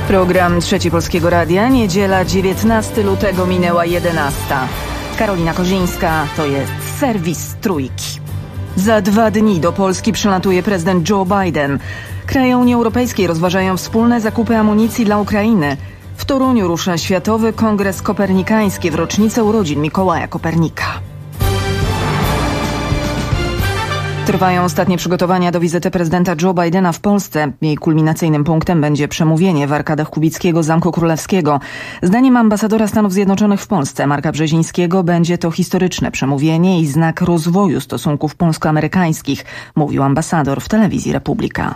Program Trzeci Polskiego Radia, niedziela 19 lutego, minęła 11. Karolina Kozińska, to jest serwis Trójki. Za 2 dni do Polski przylatuje prezydent Joe Biden. Kraje Unii Europejskiej rozważają wspólne zakupy amunicji dla Ukrainy. W Toruniu rusza Światowy Kongres Kopernikański w rocznicę urodzin Mikołaja Kopernika. Trwają ostatnie przygotowania do wizyty prezydenta Joe Bidena w Polsce. Jej kulminacyjnym punktem będzie przemówienie w arkadach Kubickiego Zamku Królewskiego. Zdaniem ambasadora Stanów Zjednoczonych w Polsce, Marka Brzezińskiego, będzie to historyczne przemówienie i znak rozwoju stosunków polsko-amerykańskich, mówił ambasador w telewizji Republika.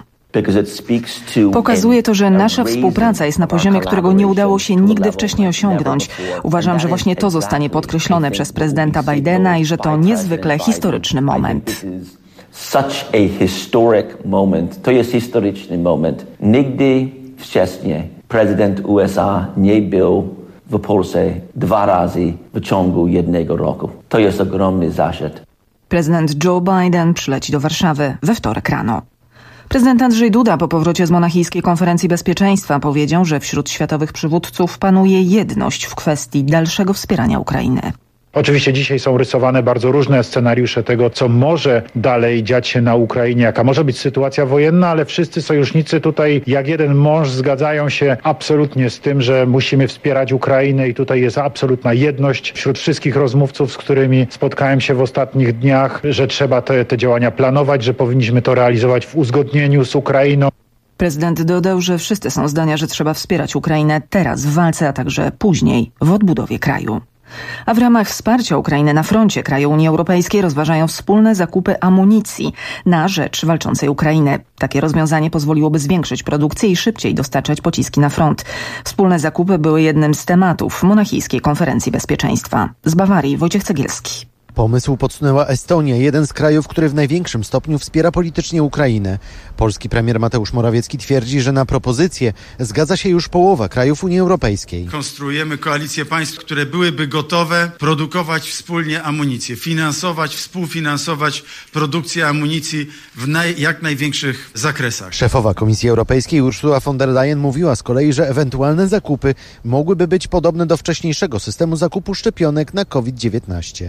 Pokazuje to, że nasza współpraca jest na poziomie, którego nie udało się nigdy wcześniej osiągnąć. Uważam, że właśnie to zostanie podkreślone przez prezydenta Bidena i że to niezwykle historyczny moment. Such a historic moment. To jest historyczny moment. Nigdy wcześniej prezydent USA nie był w Polsce 2 razy w ciągu 1 roku. To jest ogromny zaszczyt. Prezydent Joe Biden przyleci do Warszawy we wtorek rano. Prezydent Andrzej Duda po powrocie z monachijskiej konferencji bezpieczeństwa powiedział, że wśród światowych przywódców panuje jedność w kwestii dalszego wspierania Ukrainy. Oczywiście dzisiaj są rysowane bardzo różne scenariusze tego, co może dalej dziać się na Ukrainie, jaka może być sytuacja wojenna, ale wszyscy sojusznicy tutaj jak jeden mąż zgadzają się absolutnie z tym, że musimy wspierać Ukrainę i tutaj jest absolutna jedność wśród wszystkich rozmówców, z którymi spotkałem się w ostatnich dniach, że trzeba te działania planować, że powinniśmy to realizować w uzgodnieniu z Ukrainą. Prezydent dodał, że wszyscy są zdania, że trzeba wspierać Ukrainę teraz w walce, a także później w odbudowie kraju. A w ramach wsparcia Ukrainy na froncie kraje Unii Europejskiej rozważają wspólne zakupy amunicji na rzecz walczącej Ukrainy. Takie rozwiązanie pozwoliłoby zwiększyć produkcję i szybciej dostarczać pociski na front. Wspólne zakupy były jednym z tematów monachijskiej konferencji bezpieczeństwa. Z Bawarii Wojciech Cegielski. Pomysł podsunęła Estonia, jeden z krajów, który w największym stopniu wspiera politycznie Ukrainę. Polski premier Mateusz Morawiecki twierdzi, że na propozycję zgadza się już połowa krajów Unii Europejskiej. Konstruujemy koalicję państw, które byłyby gotowe produkować wspólnie amunicję, współfinansować produkcję amunicji w jak największych zakresach. Szefowa Komisji Europejskiej Ursula von der Leyen mówiła z kolei, że ewentualne zakupy mogłyby być podobne do wcześniejszego systemu zakupu szczepionek na COVID-19.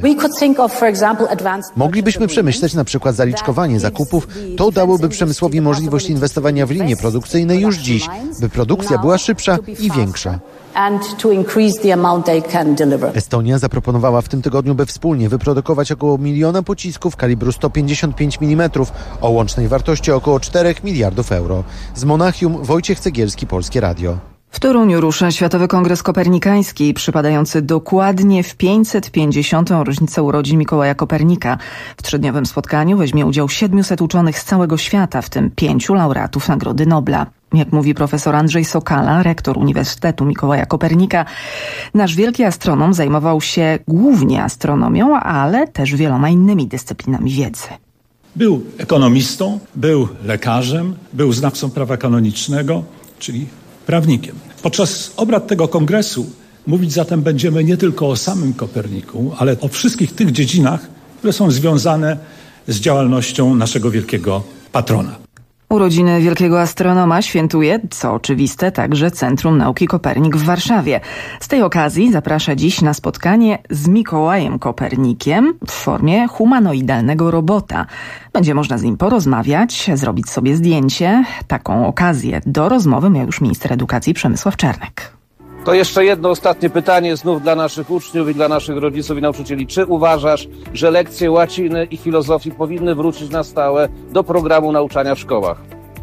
Moglibyśmy przemyśleć na przykład zaliczkowanie zakupów. To dałoby przemysłowi możliwość inwestowania w linie produkcyjne już dziś, by produkcja była szybsza i większa. Estonia zaproponowała w tym tygodniu, by wspólnie wyprodukować około 1 miliona pocisków kalibru 155 mm o łącznej wartości około 4 miliardów euro. Z Monachium Wojciech Cegielski, Polskie Radio. W Toruniu rusza Światowy Kongres Kopernikański, przypadający dokładnie w 550. rocznicę urodzin Mikołaja Kopernika. W 3-dniowym spotkaniu weźmie udział 700 uczonych z całego świata, w tym 5 laureatów Nagrody Nobla. Jak mówi profesor Andrzej Sokala, rektor Uniwersytetu Mikołaja Kopernika, nasz wielki astronom zajmował się głównie astronomią, ale też wieloma innymi dyscyplinami wiedzy. Był ekonomistą, był lekarzem, był znawcą prawa kanonicznego, czyli prawnikiem. Podczas obrad tego kongresu mówić zatem będziemy nie tylko o samym Koperniku, ale o wszystkich tych dziedzinach, które są związane z działalnością naszego wielkiego patrona. Urodziny wielkiego astronoma świętuje, co oczywiste, także Centrum Nauki Kopernik w Warszawie. Z tej okazji zaprasza dziś na spotkanie z Mikołajem Kopernikiem w formie humanoidalnego robota. Będzie można z nim porozmawiać, zrobić sobie zdjęcie. Taką okazję do rozmowy miał już minister edukacji Przemysław Czarnek. To jeszcze jedno ostatnie pytanie znów dla naszych uczniów i dla naszych rodziców i nauczycieli. Czy uważasz, że lekcje łaciny i filozofii powinny wrócić na stałe do programu nauczania w szkołach?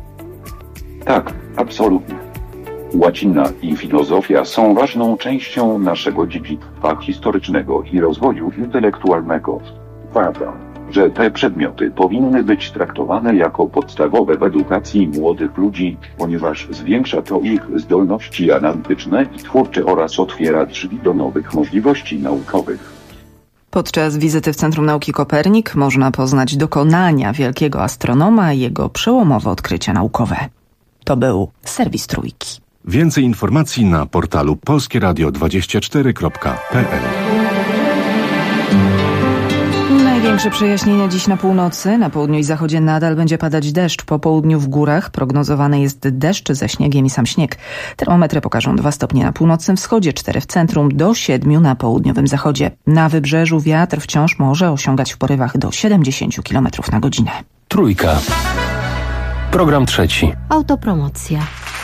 Tak, absolutnie. Łacina i filozofia są ważną częścią naszego dziedzictwa historycznego i rozwoju intelektualnego. Uważam, że te przedmioty powinny być traktowane jako podstawowe w edukacji młodych ludzi, ponieważ zwiększa to ich zdolności analityczne i twórcze oraz otwiera drzwi do nowych możliwości naukowych. Podczas wizyty w Centrum Nauki Kopernik można poznać dokonania wielkiego astronoma i jego przełomowe odkrycia naukowe. To był serwis Trójki. Więcej informacji na portalu polskieradio24.pl. Większe przejaśnienia dziś na północy. Na południu i zachodzie nadal będzie padać deszcz. Po południu w górach prognozowany jest deszcz ze śniegiem i sam śnieg. Termometry pokażą 2 stopnie na północnym wschodzie, 4 w centrum, do 7 na południowym zachodzie. Na wybrzeżu wiatr wciąż może osiągać w porywach do 70 km na godzinę. Trójka. Program trzeci. Autopromocja.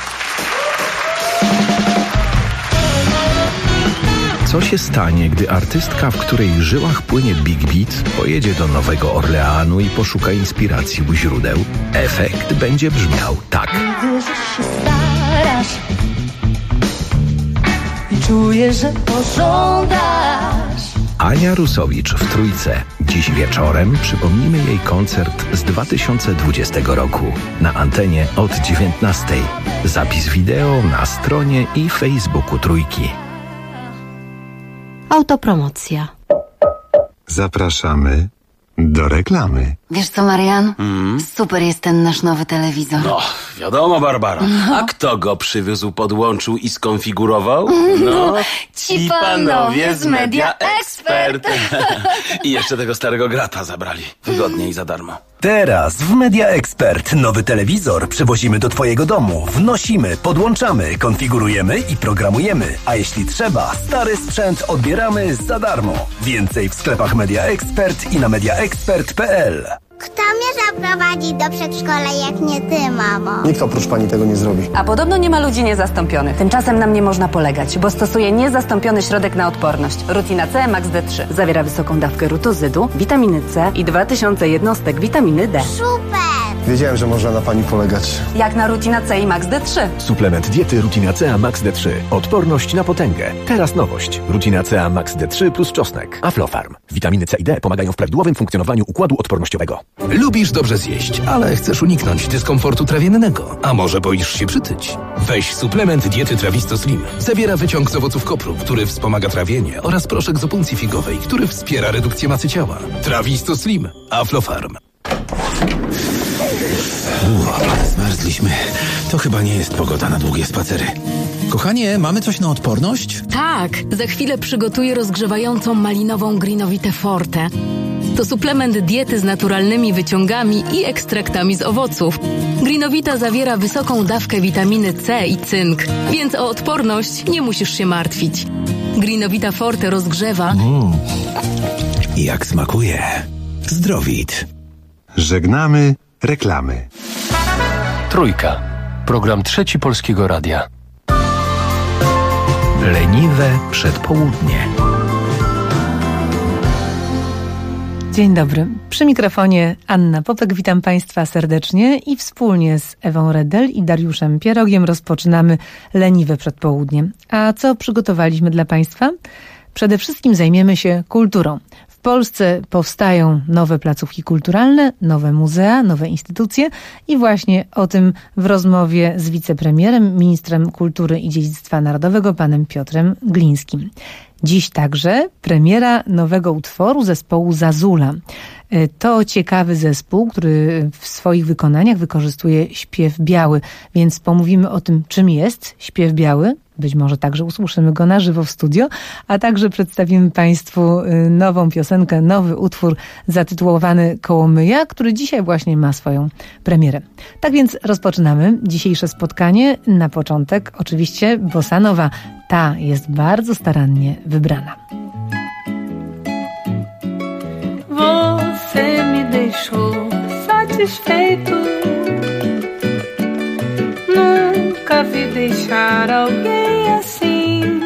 Co się stanie, gdy artystka, w której żyłach płynie Big Beat, pojedzie do Nowego Orleanu i poszuka inspiracji u źródeł? Efekt będzie brzmiał tak. Widzę, że się starasz i czuję, że pożądasz. Ania Rusowicz w Trójce. Dziś wieczorem przypomnimy jej koncert z 2020 roku. Na antenie od 19:00. Zapis wideo na stronie i Facebooku Trójki. Autopromocja. Zapraszamy do reklamy. Wiesz co, Marian? Super jest ten nasz nowy telewizor. No, wiadomo, Barbara. A kto go przywiózł, podłączył i skonfigurował? No, ci panowie z Media Expert. I jeszcze tego starego grata zabrali. Wygodnie i za darmo. Teraz w Media Expert nowy telewizor przywozimy do twojego domu. Wnosimy, podłączamy, konfigurujemy i programujemy. A jeśli trzeba, stary sprzęt odbieramy za darmo. Więcej w sklepach Media Expert i na mediaexpert.pl. Kto mnie zaprowadzi do przedszkola, jak nie ty, mamo? Nikt oprócz pani tego nie zrobi. A podobno nie ma ludzi niezastąpionych. Tymczasem na mnie można polegać, bo stosuję niezastąpiony środek na odporność. Rutina C Max D3. Zawiera wysoką dawkę rutozydu, witaminy C i 2000 jednostek witaminy D. Super! Wiedziałem, że można na pani polegać. Jak na Rutina C i Max D3. Suplement diety Rutina C Max D3. Odporność na potęgę. Teraz nowość. Rutina C Max D3 plus czosnek. Aflofarm. Witaminy C i D pomagają w prawidłowym funkcjonowaniu układu odpornościowego. Lubisz dobrze zjeść, ale chcesz uniknąć dyskomfortu trawiennego. A może boisz się przytyć? Weź suplement diety Trawisto Slim. Zawiera wyciąg z owoców kopru, który wspomaga trawienie, oraz proszek z opuncji figowej, który wspiera redukcję masy ciała. Trawisto Slim. Aflofarm. Zmarzliśmy. To chyba nie jest pogoda na długie spacery. Kochanie, mamy coś na odporność? Tak, za chwilę przygotuję rozgrzewającą malinową Greenowitę Forte. To suplement diety z naturalnymi wyciągami i ekstraktami z owoców. Greenowita zawiera wysoką dawkę witaminy C i cynk, więc o odporność nie musisz się martwić. Greenowita Forte rozgrzewa. Jak smakuje. Zdrowit. Żegnamy reklamy. Trójka. Program trzeci Polskiego Radia. Leniwe przedpołudnie. Dzień dobry. Przy mikrofonie Anna Popek. Witam Państwa serdecznie i wspólnie z Ewą Redel i Dariuszem Pierogiem rozpoczynamy leniwe przedpołudnie. A co przygotowaliśmy dla Państwa? Przede wszystkim zajmiemy się kulturą. W Polsce powstają nowe placówki kulturalne, nowe muzea, nowe instytucje i właśnie o tym w rozmowie z wicepremierem, ministrem kultury i dziedzictwa narodowego, panem Piotrem Glińskim. Dziś także premiera nowego utworu zespołu Zazula. To ciekawy zespół, który w swoich wykonaniach wykorzystuje śpiew biały, więc pomówimy o tym, czym jest śpiew biały. Być może także usłyszymy go na żywo w studio, a także przedstawimy Państwu nową piosenkę, nowy utwór zatytułowany Kołomyja, który dzisiaj właśnie ma swoją premierę. Tak więc rozpoczynamy dzisiejsze spotkanie. Na początek oczywiście bossa nova. Ta jest bardzo starannie wybrana. Você me deixou satisfeito. Nunca vi deixar alguém assim.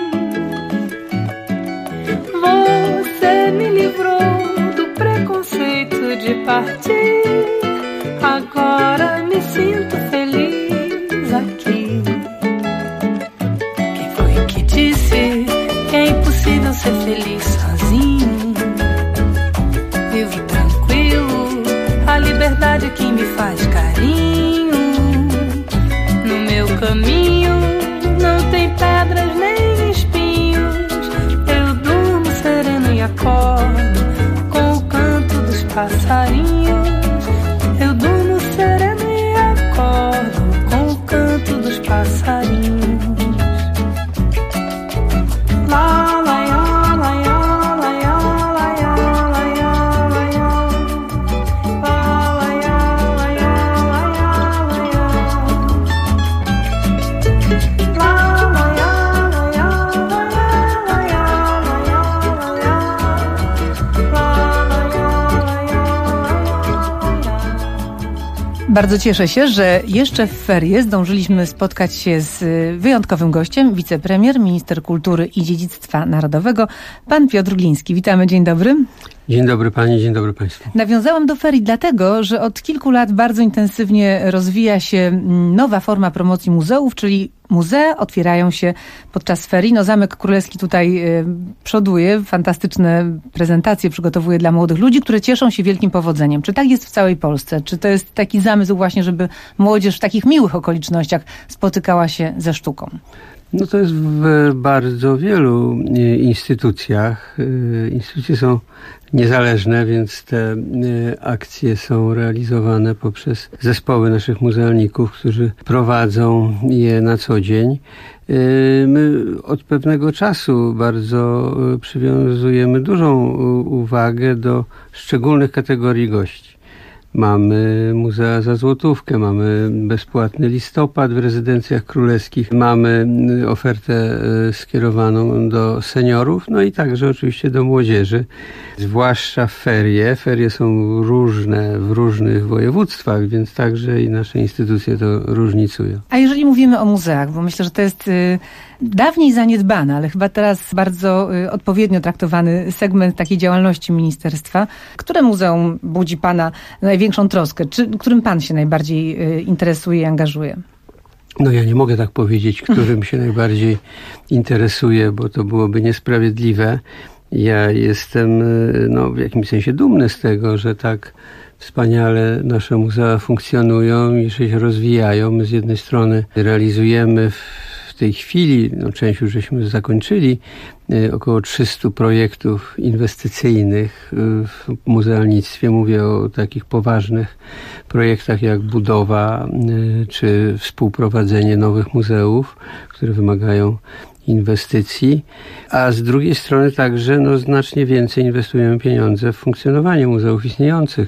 Você me livrou do preconceito de partir. Agora me sinto feliz aqui. Quem foi que disse que é impossível ser feliz sozinho? Vivo tranquilo, a liberdade que me faz carinho. No meu caminho não tem pedras nem espinhos. Eu durmo sereno e acordo com o canto dos passarinhos. Eu durmo sereno e acordo com o canto dos passarinhos. La la ya la ya la ya la ya la ya la ya. Bardzo cieszę się, że jeszcze w ferie zdążyliśmy spotkać się z wyjątkowym gościem, wicepremier, minister kultury i dziedzictwa narodowego, pan Piotr Gliński. Witamy, dzień dobry. Dzień dobry pani, dzień dobry państwu. Nawiązałam do ferii dlatego, że od kilku lat bardzo intensywnie rozwija się nowa forma promocji muzeów, czyli muzea otwierają się podczas ferii. No, Zamek Królewski tutaj przoduje, fantastyczne prezentacje przygotowuje dla młodych ludzi, które cieszą się wielkim powodzeniem. Czy tak jest w całej Polsce? Czy to jest taki zamysł właśnie, żeby młodzież w takich miłych okolicznościach spotykała się ze sztuką? No to jest w bardzo wielu instytucjach. Instytucje są niezależne, więc te akcje są realizowane poprzez zespoły naszych muzealników, którzy prowadzą je na co dzień. My od pewnego czasu bardzo przywiązujemy dużą uwagę do szczególnych kategorii gości. Mamy muzea za złotówkę, mamy bezpłatny listopad w rezydencjach królewskich, mamy ofertę skierowaną do seniorów, no i także oczywiście do młodzieży, zwłaszcza w ferie. Ferie są różne w różnych województwach, więc także i nasze instytucje to różnicują. A jeżeli mówimy o muzeach, bo myślę, że to jest dawniej zaniedbany, ale chyba teraz bardzo odpowiednio traktowany segment takiej działalności ministerstwa. Które muzeum budzi pana największą troskę? Którym pan się najbardziej interesuje i angażuje? No ja nie mogę tak powiedzieć, którym się najbardziej interesuje, bo to byłoby niesprawiedliwe. Ja jestem w jakimś sensie dumny z tego, że tak wspaniale nasze muzea funkcjonują i że się rozwijają. My z jednej strony realizujemy w tej chwili, część już żeśmy zakończyli, około 300 projektów inwestycyjnych w muzealnictwie. Mówię o takich poważnych projektach jak budowa czy współprowadzenie nowych muzeów, które wymagają inwestycji, a z drugiej strony także znacznie więcej inwestujemy pieniądze w funkcjonowanie muzeów istniejących.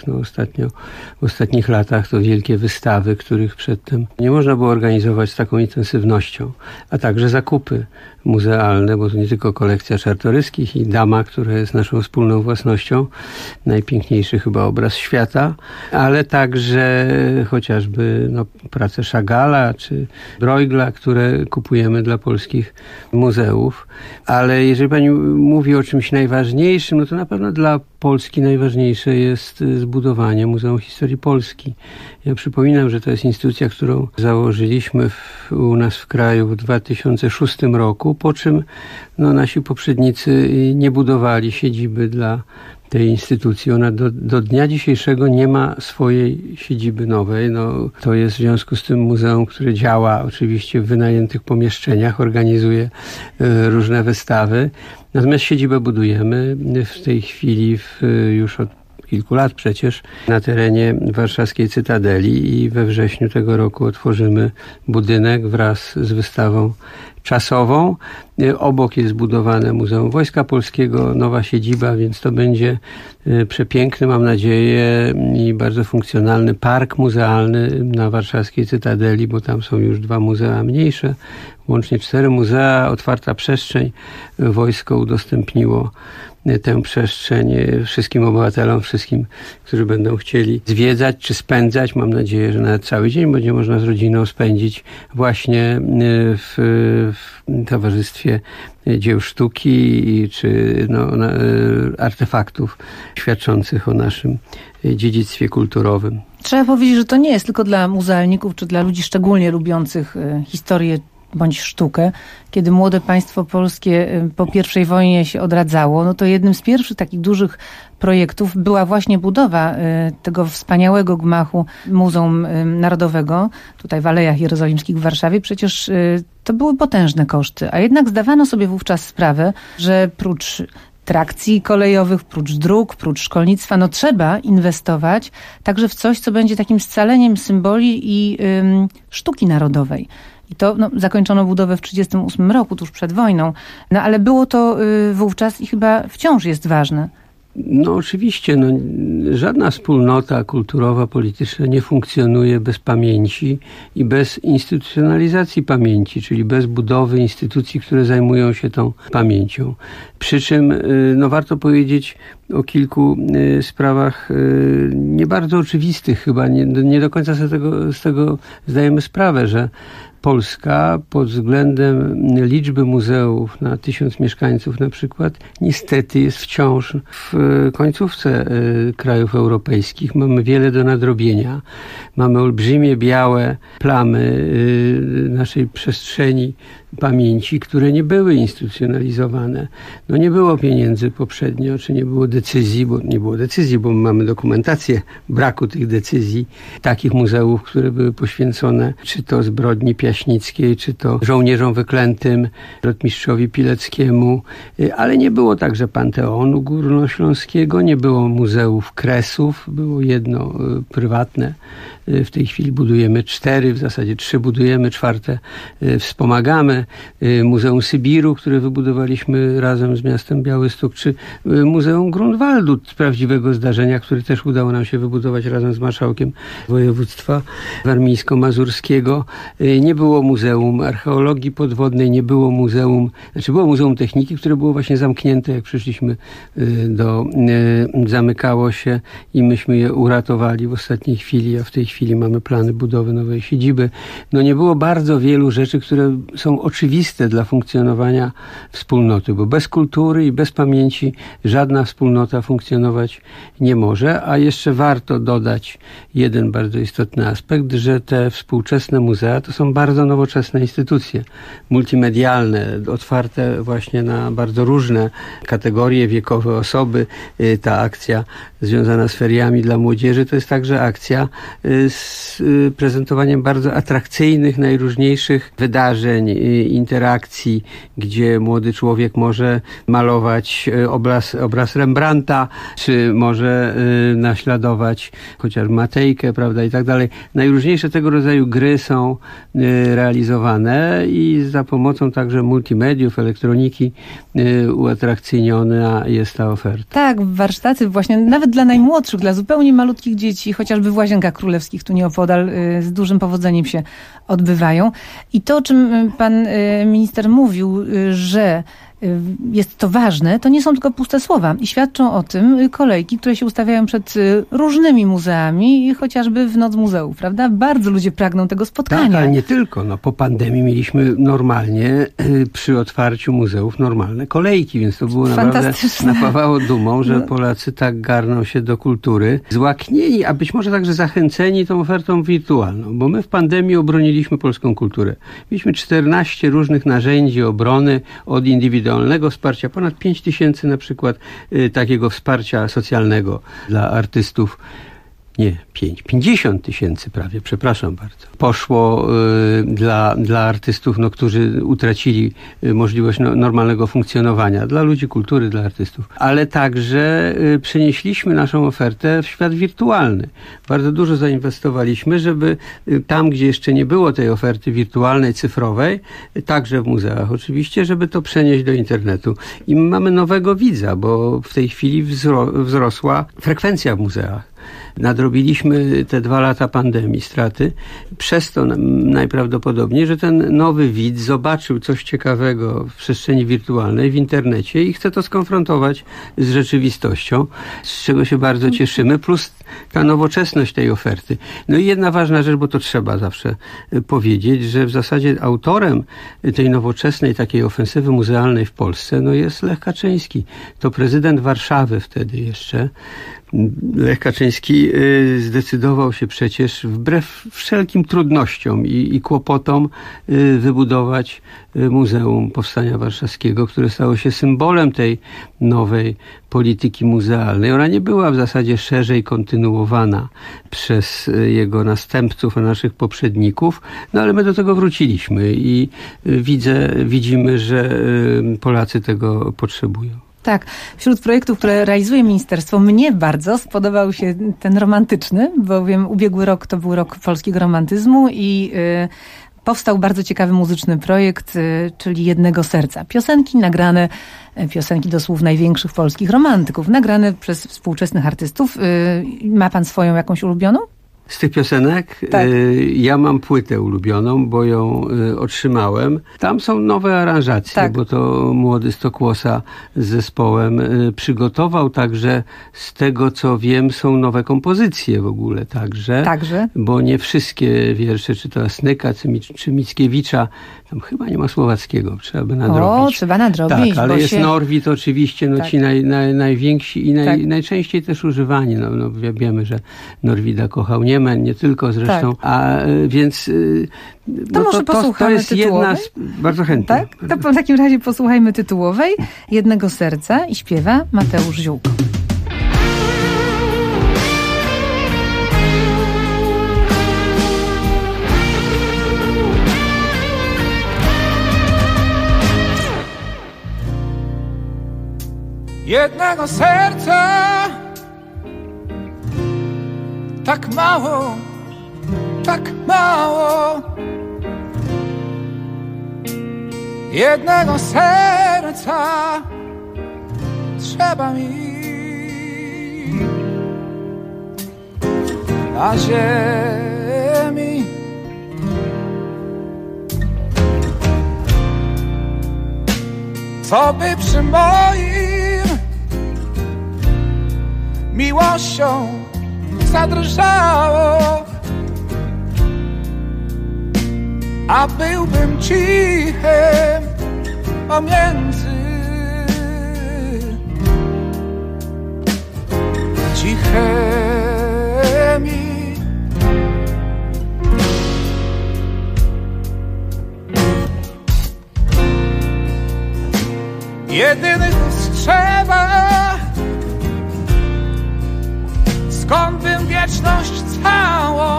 W ostatnich latach to wielkie wystawy, których przedtem nie można było organizować z taką intensywnością, a także zakupy muzealne, bo to nie tylko kolekcja Czartoryskich i Dama, która jest naszą wspólną własnością, najpiękniejszy chyba obraz świata, ale także chociażby prace Chagalla czy Bruegla, które kupujemy dla polskich muzeów. Ale jeżeli pani mówi o czymś najważniejszym, to na pewno dla Polski najważniejsze jest zbudowanie Muzeum Historii Polski. Ja przypominam, że to jest instytucja, którą założyliśmy u nas w kraju w 2006 roku, po czym nasi poprzednicy nie budowali siedziby dla tej instytucji. Ona do dnia dzisiejszego nie ma swojej siedziby nowej. To jest w związku z tym muzeum, które działa oczywiście w wynajętych pomieszczeniach, organizuje różne wystawy. Natomiast siedzibę budujemy w tej chwili już od kilku lat przecież na terenie warszawskiej Cytadeli i we wrześniu tego roku otworzymy budynek wraz z wystawą czasową. Obok jest budowane Muzeum Wojska Polskiego, nowa siedziba, więc to będzie przepiękny, mam nadzieję, i bardzo funkcjonalny park muzealny na warszawskiej Cytadeli, bo tam są już 2 muzea mniejsze, łącznie 4 muzea, otwarta przestrzeń. Wojsko udostępniło tę przestrzeń wszystkim obywatelom, wszystkim, którzy będą chcieli zwiedzać czy spędzać. Mam nadzieję, że nawet cały dzień będzie można z rodziną spędzić właśnie w towarzystwie dzieł sztuki czy artefaktów świadczących o naszym dziedzictwie kulturowym. Trzeba powiedzieć, że to nie jest tylko dla muzealników czy dla ludzi szczególnie lubiących historię bądź sztukę. Kiedy młode państwo polskie po I wojnie się odradzało, to jednym z pierwszych takich dużych projektów była właśnie budowa tego wspaniałego gmachu Muzeum Narodowego, tutaj w Alejach Jerozolimskich w Warszawie. Przecież to były potężne koszty, a jednak zdawano sobie wówczas sprawę, że prócz trakcji kolejowych, prócz dróg, prócz szkolnictwa, trzeba inwestować także w coś, co będzie takim scaleniem symboli i sztuki narodowej. I to zakończono budowę w 1938 roku, tuż przed wojną. Ale było to wówczas i chyba wciąż jest ważne. Oczywiście, żadna wspólnota kulturowa, polityczna nie funkcjonuje bez pamięci i bez instytucjonalizacji pamięci, czyli bez budowy instytucji, które zajmują się tą pamięcią. Przy czym, warto powiedzieć, o kilku sprawach nie bardzo oczywistych chyba. Nie do końca sobie z tego zdajemy sprawę, że Polska pod względem liczby muzeów na 1000 mieszkańców na przykład niestety jest wciąż w końcówce krajów europejskich. Mamy wiele do nadrobienia. Mamy olbrzymie białe plamy naszej przestrzeni pamięci, które nie były instytucjonalizowane. No nie było pieniędzy poprzednio, czy nie było decyzji, bo mamy dokumentację braku tych decyzji, takich muzeów, które były poświęcone czy to zbrodni piaśnickiej, czy to żołnierzom wyklętym, rotmistrzowi Pileckiemu, ale nie było także Panteonu Górnośląskiego, nie było muzeów Kresów, było jedno prywatne. W tej chwili budujemy 4, w zasadzie 3 budujemy, 4 wspomagamy. Muzeum Sybiru, które wybudowaliśmy razem z miastem Białystok, czy Muzeum Grunwaldu, prawdziwego zdarzenia, które też udało nam się wybudować razem z marszałkiem województwa warmińsko-mazurskiego. Nie było Muzeum Archeologii Podwodnej, nie było było Muzeum Techniki, które było właśnie zamknięte, jak przyszliśmy zamykało się i myśmy je uratowali w ostatniej chwili, a w tej chwili mamy plany budowy nowej siedziby. No nie było bardzo wielu rzeczy, które są oczywiste dla funkcjonowania wspólnoty, bo bez kultury i bez pamięci żadna wspólnota funkcjonować nie może, a jeszcze warto dodać jeden bardzo istotny aspekt, że te współczesne muzea to są bardzo nowoczesne instytucje, multimedialne, otwarte właśnie na bardzo różne kategorie wiekowe osoby. Ta akcja związana z feriami dla młodzieży to jest także akcja z prezentowaniem bardzo atrakcyjnych, najróżniejszych wydarzeń, interakcji, gdzie młody człowiek może malować obraz Rembrandta, czy może naśladować chociaż Matejkę, prawda, i tak dalej. Najróżniejsze tego rodzaju gry są realizowane i za pomocą także multimediów, elektroniki uatrakcyjniona jest ta oferta. Tak, warsztaty właśnie nawet dla najmłodszych, dla zupełnie malutkich dzieci, chociażby w Łazienkach Królewskich, tu nieopodal, z dużym powodzeniem się odbywają. I to, o czym pan minister mówił, że jest to ważne, to nie są tylko puste słowa. I świadczą o tym kolejki, które się ustawiają przed różnymi muzeami, chociażby w Noc Muzeów, prawda? Bardzo ludzie pragną tego spotkania. Tak, ale nie tylko. No, po pandemii mieliśmy normalnie przy otwarciu muzeów normalne kolejki, więc to było naprawdę napawało dumą, że Polacy tak garną się do kultury. Złaknieni, a być może także zachęceni tą ofertą wirtualną, bo my w pandemii obroniliśmy polską kulturę. Mieliśmy 14 różnych narzędzi obrony od indywidualnego wsparcia, ponad 5000 na przykład takiego wsparcia socjalnego dla artystów. Nie, 50 000 prawie, przepraszam bardzo. Poszło dla artystów, którzy utracili możliwość normalnego funkcjonowania. Dla ludzi kultury, dla artystów. Ale także przenieśliśmy naszą ofertę w świat wirtualny. Bardzo dużo zainwestowaliśmy, żeby tam, gdzie jeszcze nie było tej oferty wirtualnej, cyfrowej, także w muzeach oczywiście, żeby to przenieść do internetu. I mamy nowego widza, bo w tej chwili wzrosła frekwencja w muzeach. Nadrobiliśmy te 2 lata pandemii, straty, przez to najprawdopodobniej, że ten nowy widz zobaczył coś ciekawego w przestrzeni wirtualnej, w internecie i chce to skonfrontować z rzeczywistością, z czego się bardzo cieszymy, plus ta nowoczesność tej oferty. No i jedna ważna rzecz, bo to trzeba zawsze powiedzieć, że w zasadzie autorem tej nowoczesnej takiej ofensywy muzealnej w Polsce jest Lech Kaczyński. To prezydent Warszawy wtedy jeszcze. Lech Kaczyński zdecydował się przecież wbrew wszelkim trudnościom i kłopotom wybudować Muzeum Powstania Warszawskiego, które stało się symbolem tej nowej polityki muzealnej. Ona nie była w zasadzie szerzej kontynuowana przez jego następców, a naszych poprzedników, ale my do tego wróciliśmy i widzimy, że Polacy tego potrzebują. Tak, wśród projektów, które realizuje ministerstwo, mnie bardzo spodobał się ten romantyczny, bowiem ubiegły rok to był rok polskiego romantyzmu i powstał bardzo ciekawy muzyczny projekt, czyli Jednego Serca. Piosenki do słów największych polskich romantyków, nagrane przez współczesnych artystów. Ma pan swoją jakąś ulubioną? Z tych piosenek Tak. Ja mam płytę ulubioną, bo ją otrzymałem. Tam są nowe aranżacje, Tak. bo to młody Stokłosa z zespołem przygotował. Także z tego, co wiem, są nowe kompozycje w ogóle także. Bo nie wszystkie wiersze, czy to Asnyka, czy Mickiewicza, tam chyba nie ma słowackiego, trzeba by nadrobić. Trzeba nadrobić. Tak, ale jest Norwid oczywiście, Tak. ci najwięksi i najczęściej też używani. No, wiemy, że Norwida kochał Niemen, nie tylko zresztą. Tak. A więc to jest jedna z... Bardzo chętnie. Tak? To w takim razie posłuchajmy tytułowej Jednego serca i śpiewa Mateusz Ziółko. Jednego serca, tak mało, tak mało. Jednego serca trzeba mi na ziemi. Co by przy moim miłością zadrżało, a byłbym cichym pomiędzy cichymi. Jedynych trzeba, skąd bym wieczność całą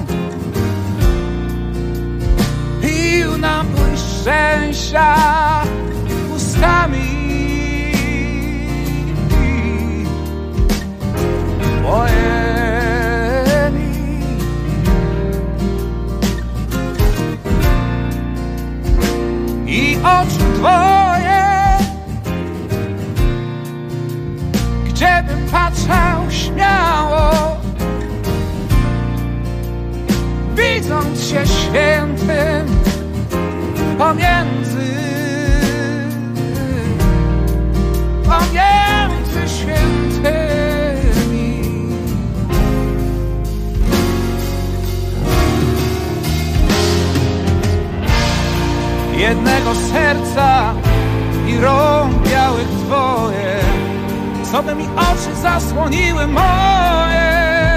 pił napój szczęścia ustami moimi. I oczu twoje, gdziebym patrzał śmiało, widząc się świętym pomiędzy świętymi. Jednego serca i rąk białych twoje, co by mi oczy zasłoniły moje,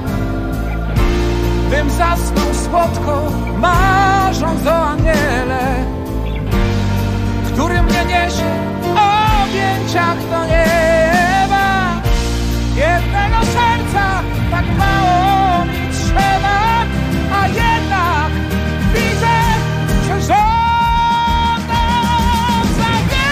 bym zasnął słodko, marząc o aniele, który mnie niesie w objęciach do nieba. Jednego serca tak mało mi trzeba, a jednak widzę, że żądam za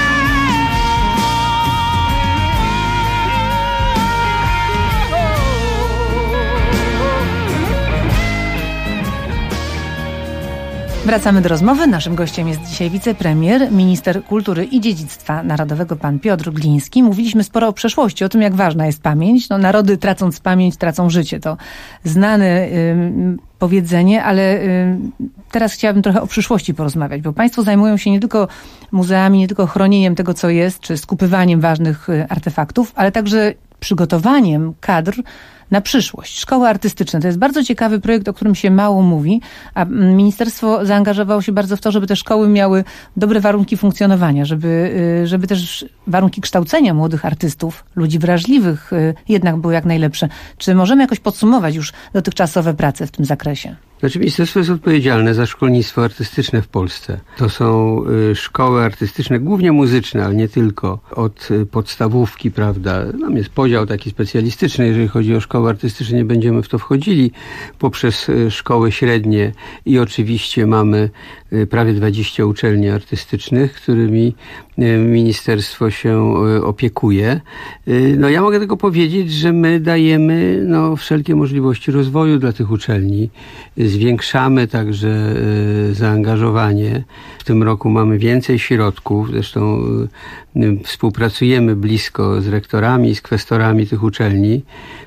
Wracamy do rozmowy. Naszym gościem jest dzisiaj wicepremier, minister kultury i dziedzictwa narodowego, pan Piotr Gliński. Mówiliśmy sporo o przeszłości, o tym, jak ważna jest pamięć. No, narody tracąc pamięć, tracą życie. To znane powiedzenie, ale teraz chciałabym trochę o przyszłości porozmawiać, bo państwo zajmują się nie tylko muzeami, nie tylko chronieniem tego, co jest, czy skupywaniem ważnych artefaktów, ale także przygotowaniem kadr na przyszłość. Szkoły artystyczne to jest bardzo ciekawy projekt, o którym się mało mówi, a ministerstwo zaangażowało się bardzo w to, żeby te szkoły miały dobre warunki funkcjonowania, żeby też warunki kształcenia młodych artystów, ludzi wrażliwych jednak były jak najlepsze. Czy możemy jakoś podsumować już dotychczasowe prace w tym zakresie? Znaczy, ministerstwo jest odpowiedzialne za szkolnictwo artystyczne w Polsce. To są szkoły artystyczne, głównie muzyczne, ale nie tylko. Od podstawówki, prawda, tam jest podział taki specjalistyczny, jeżeli chodzi o szkoły artystyczne, nie będziemy w to wchodzili, poprzez szkoły średnie i oczywiście mamy prawie 20 uczelni artystycznych, którymi ministerstwo się opiekuje. No ja mogę tylko powiedzieć, że my dajemy wszelkie możliwości rozwoju dla tych uczelni. Zwiększamy także zaangażowanie. W tym roku mamy więcej środków, zresztą współpracujemy blisko z rektorami i z kwestorami tych uczelni.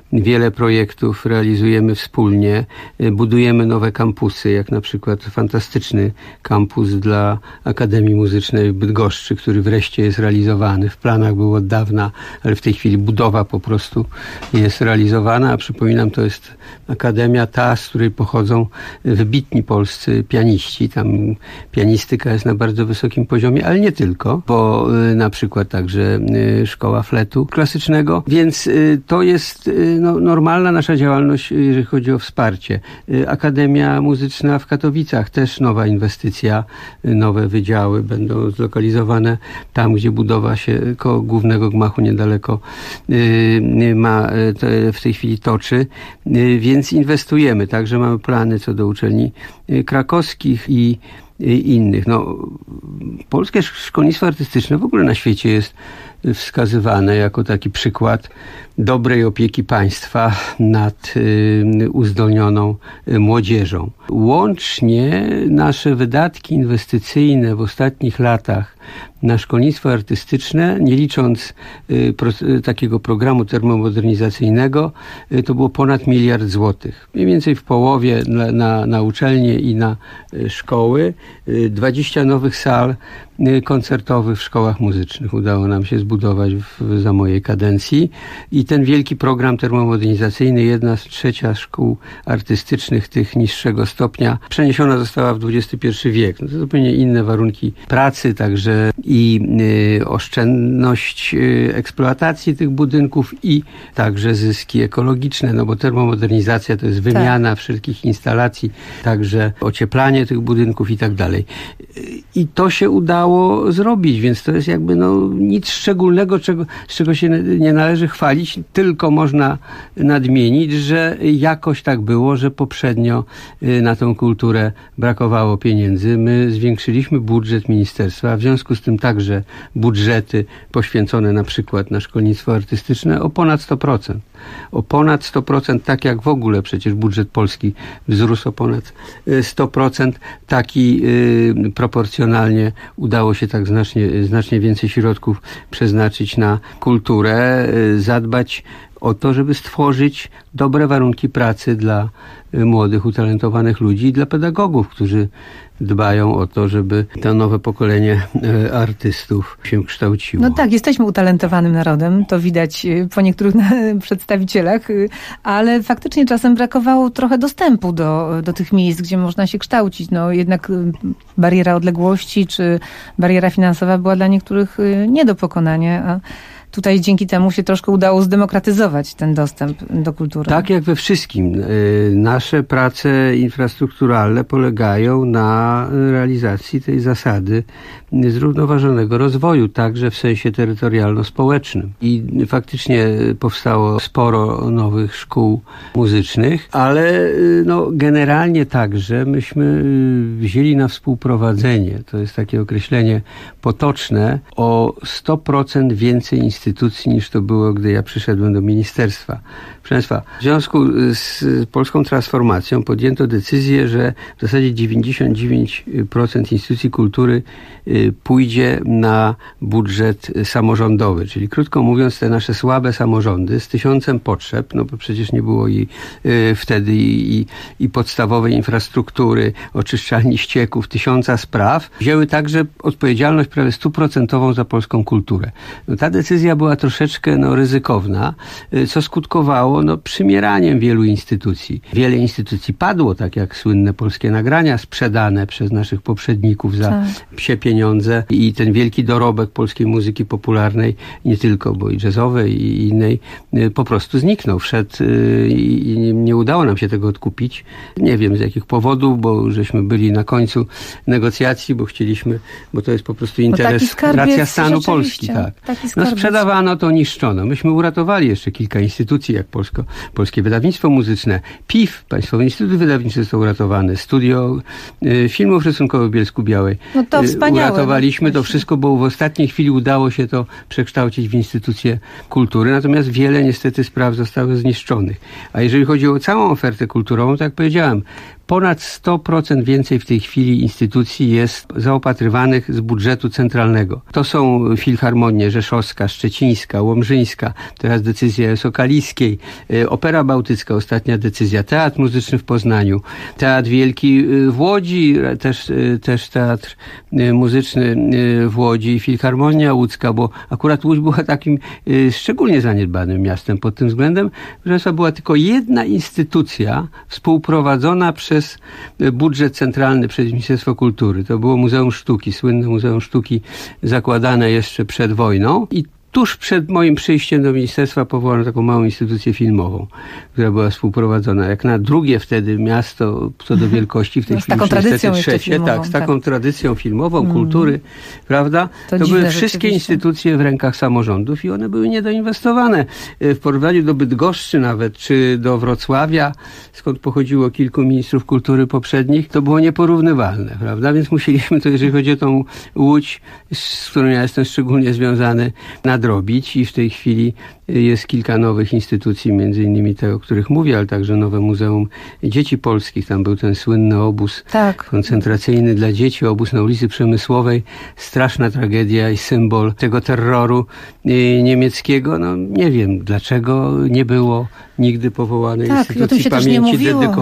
wiele projektów realizujemy wspólnie. Budujemy nowe kampusy, jak na przykład fantastyczny kampus dla Akademii Muzycznej w Bydgoszczy, który wreszcie jest realizowany. W planach był od dawna, ale w tej chwili budowa po prostu jest realizowana. A przypominam, to jest akademia ta, z której pochodzą wybitni polscy pianiści. Tam pianistyka jest na bardzo wysokim poziomie, ale nie tylko, bo na przykład także szkoła fletu klasycznego. Więc to jest normalna nasza działalność, jeżeli chodzi o wsparcie. Akademia Muzyczna w Katowicach, też nowa inwestycja, nowe wydziały będą zlokalizowane tam, gdzie budowa się koło głównego gmachu niedaleko w tej chwili toczy, więc inwestujemy. Także mamy plany co do uczelni krakowskich i innych. Polskie szkolnictwo artystyczne w ogóle na świecie jest wskazywane jako taki przykład dobrej opieki państwa nad uzdolnioną młodzieżą. Łącznie nasze wydatki inwestycyjne w ostatnich latach na szkolnictwo artystyczne, nie licząc takiego programu termomodernizacyjnego, to było ponad 1 miliard złotych. Mniej więcej w połowie na uczelnie i na szkoły. 20 nowych sal koncertowych w szkołach muzycznych udało nam się zbudować za mojej kadencji. I ten wielki program termomodernizacyjny, 1/3 szkół artystycznych tych niższego stopnia przeniesiona została w XXI wiek. To zupełnie inne warunki pracy, także i oszczędność eksploatacji tych budynków i także zyski ekologiczne, bo termomodernizacja to jest wymiana wszelkich instalacji, także ocieplanie tych budynków i tak dalej. I to się udało zrobić, więc to jest jakby nic szczególnego, z czego się nie należy chwalić, tylko można nadmienić, że jakoś tak było, że poprzednio na tą kulturę brakowało pieniędzy. My zwiększyliśmy budżet ministerstwa, a w związku z tym także budżety poświęcone na przykład na szkolnictwo artystyczne o ponad 100%. O ponad 100%, tak jak w ogóle przecież budżet polski wzrósł o ponad 100%, taki proporcjonalnie udało się tak znacznie więcej środków przeznaczyć na kulturę, zadbać o to, żeby stworzyć dobre warunki pracy dla młodych, utalentowanych ludzi i dla pedagogów, którzy dbają o to, żeby to nowe pokolenie artystów się kształciło. No tak, jesteśmy utalentowanym narodem, to widać po niektórych przedstawicielach, ale faktycznie czasem brakowało trochę dostępu do tych miejsc, gdzie można się kształcić. Jednak bariera odległości czy bariera finansowa była dla niektórych nie do pokonania, a tutaj dzięki temu się troszkę udało zdemokratyzować ten dostęp do kultury. Tak jak we wszystkim. Nasze prace infrastrukturalne polegają na realizacji tej zasady zrównoważonego rozwoju, także w sensie terytorialno-społecznym. I faktycznie powstało sporo nowych szkół muzycznych, ale generalnie także myśmy wzięli na współprowadzenie, to jest takie określenie potoczne, o 100% więcej instytucji niż to było, gdy ja przyszedłem do ministerstwa. Proszę Państwa, w związku z polską transformacją podjęto decyzję, że w zasadzie 99% instytucji kultury pójdzie na budżet samorządowy, czyli krótko mówiąc te nasze słabe samorządy z 1000 potrzeb, bo przecież nie było wtedy i podstawowej infrastruktury, oczyszczalni ścieków, 1000 spraw, wzięły także odpowiedzialność prawie 100% za polską kulturę. Ta decyzja była troszeczkę ryzykowna, co skutkowało przymieraniem wielu instytucji. Wiele instytucji padło, tak jak słynne polskie nagrania sprzedane przez naszych poprzedników za psie pieniądze i ten wielki dorobek polskiej muzyki popularnej, nie tylko, bo i jazzowej i innej, po prostu zniknął. Wszedł i nie udało nam się tego odkupić. Nie wiem z jakich powodów, bo żeśmy byli na końcu negocjacji, bo chcieliśmy, bo to jest po prostu interes, racja stanu Polski. Tak. Sprzedawano to, niszczono. Myśmy uratowali jeszcze kilka instytucji, jak Polskie Wydawnictwo Muzyczne, PIF, Państwowy Instytut Wydawniczy został uratowany, Studio Filmów Rysunkowych w Bielsku-Białej. To wspaniałe. Uratowaliśmy to wszystko, bo w ostatniej chwili udało się to przekształcić w instytucje kultury, natomiast wiele niestety spraw zostało zniszczonych. A jeżeli chodzi o całą ofertę kulturową, tak jak powiedziałem, ponad 100% więcej w tej chwili instytucji jest zaopatrywanych z budżetu centralnego. To są Filharmonie Rzeszowska, Szczecińska, Łomżyńska, teraz decyzja jest o Kaliskiej, Opera Bałtycka, ostatnia decyzja, Teatr Muzyczny w Poznaniu, Teatr Wielki w Łodzi, też Teatr Muzyczny w Łodzi, Filharmonia Łódzka, bo akurat Łódź była takim szczególnie zaniedbanym miastem pod tym względem, że była tylko jedna instytucja współprowadzona przez budżet centralny, przez Ministerstwo Kultury. To było Muzeum Sztuki, słynne Muzeum Sztuki zakładane jeszcze przed wojną i tuż przed moim przyjściem do ministerstwa powołano taką małą instytucję filmową, która była współprowadzona. Jak na drugie wtedy miasto, co do wielkości, w tej chwili taką tradycją jeszcze filmową, tak, z taką tradycją filmową, kultury, prawda? To były wszystkie instytucje w rękach samorządów i one były niedoinwestowane. W porównaniu do Bydgoszczy nawet, czy do Wrocławia, skąd pochodziło kilku ministrów kultury poprzednich, to było nieporównywalne, prawda? Więc musieliśmy to, jeżeli chodzi o tą Łódź, z którą ja jestem szczególnie związany, nadrobić i w tej chwili jest kilka nowych instytucji, między innymi te, o których mówię, ale także nowe Muzeum Dzieci Polskich. Tam był ten słynny obóz koncentracyjny dla dzieci, obóz na ulicy Przemysłowej. Straszna tragedia i symbol tego terroru niemieckiego. No nie wiem, dlaczego nie było nigdy powołanej instytucji pamięci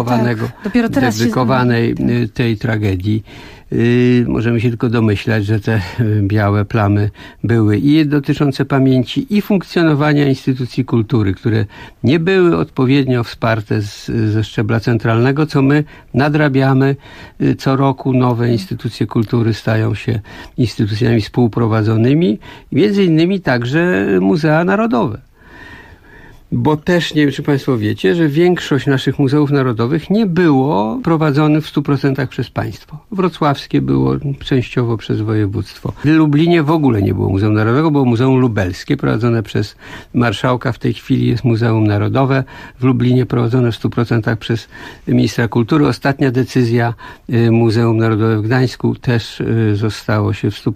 dedykowanej tej tragedii. Możemy się tylko domyślać, że te białe plamy były i dotyczące pamięci, i funkcjonowania instytucji kultury, które nie były odpowiednio wsparte ze szczebla centralnego, co my nadrabiamy. Co roku nowe instytucje kultury stają się instytucjami współprowadzonymi, między innymi także muzea narodowe. Bo też, nie wiem, czy państwo wiecie, że większość naszych muzeów narodowych nie było prowadzonych w 100% przez państwo. Wrocławskie było częściowo przez województwo. W Lublinie w ogóle nie było Muzeum Narodowego, było Muzeum Lubelskie prowadzone przez marszałka. W tej chwili jest Muzeum Narodowe w Lublinie prowadzone w 100% przez ministra kultury. Ostatnia decyzja, Muzeum Narodowe w Gdańsku też zostało się w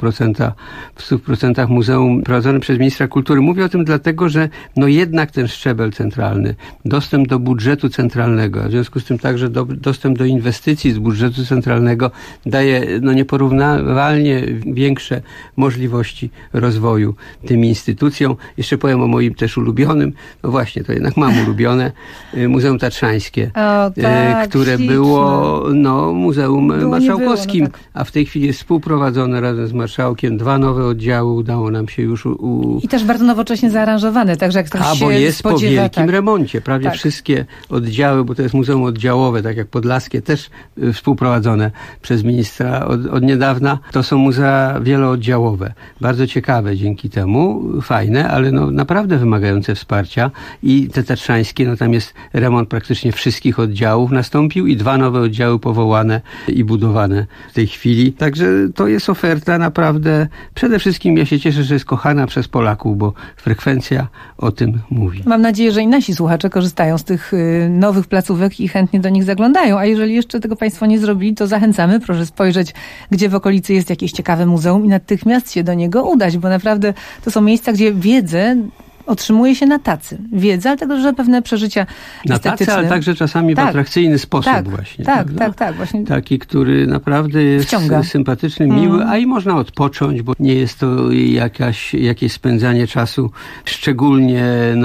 100% muzeum prowadzone przez ministra kultury. Mówię o tym dlatego, że jednak ten szczebel centralny, dostęp do budżetu centralnego, a w związku z tym także dostęp do inwestycji z budżetu centralnego daje nieporównywalnie większe możliwości rozwoju tym instytucjom. Jeszcze powiem o moim też ulubionym, no właśnie, to jednak mam ulubione, Muzeum Tatrzańskie, które było muzeum marszałkowskim, a w tej chwili jest współprowadzone razem z marszałkiem. 2 nowe oddziały udało nam się już I też bardzo nowocześnie zaaranżowane, także jak ktoś bo jest po wielkim remoncie. Prawie Tak. wszystkie oddziały, bo to jest muzeum oddziałowe, tak jak podlaskie, też współprowadzone przez ministra od niedawna. To są muzea wielooddziałowe. Bardzo ciekawe dzięki temu, fajne, ale naprawdę wymagające wsparcia. I te tatrzańskie, tam jest remont praktycznie wszystkich oddziałów nastąpił i 2 nowe oddziały powołane i budowane w tej chwili. Także to jest oferta naprawdę, przede wszystkim ja się cieszę, że jest kochana przez Polaków, bo frekwencja o tym mówi. Mam nadzieję, że i nasi słuchacze korzystają z tych nowych placówek i chętnie do nich zaglądają. A jeżeli jeszcze tego państwo nie zrobili, to zachęcamy. Proszę spojrzeć, gdzie w okolicy jest jakieś ciekawe muzeum i natychmiast się do niego udać, bo naprawdę to są miejsca, gdzie wiedzę otrzymuje się na tacy. Wiedzę, ale także pewne przeżycia estetyczne. Na tacy, ale także czasami w atrakcyjny sposób właśnie. Tak. Właśnie. Taki, który naprawdę jest sympatyczny, miły, a i można odpocząć, bo nie jest to jakieś spędzanie czasu szczególnie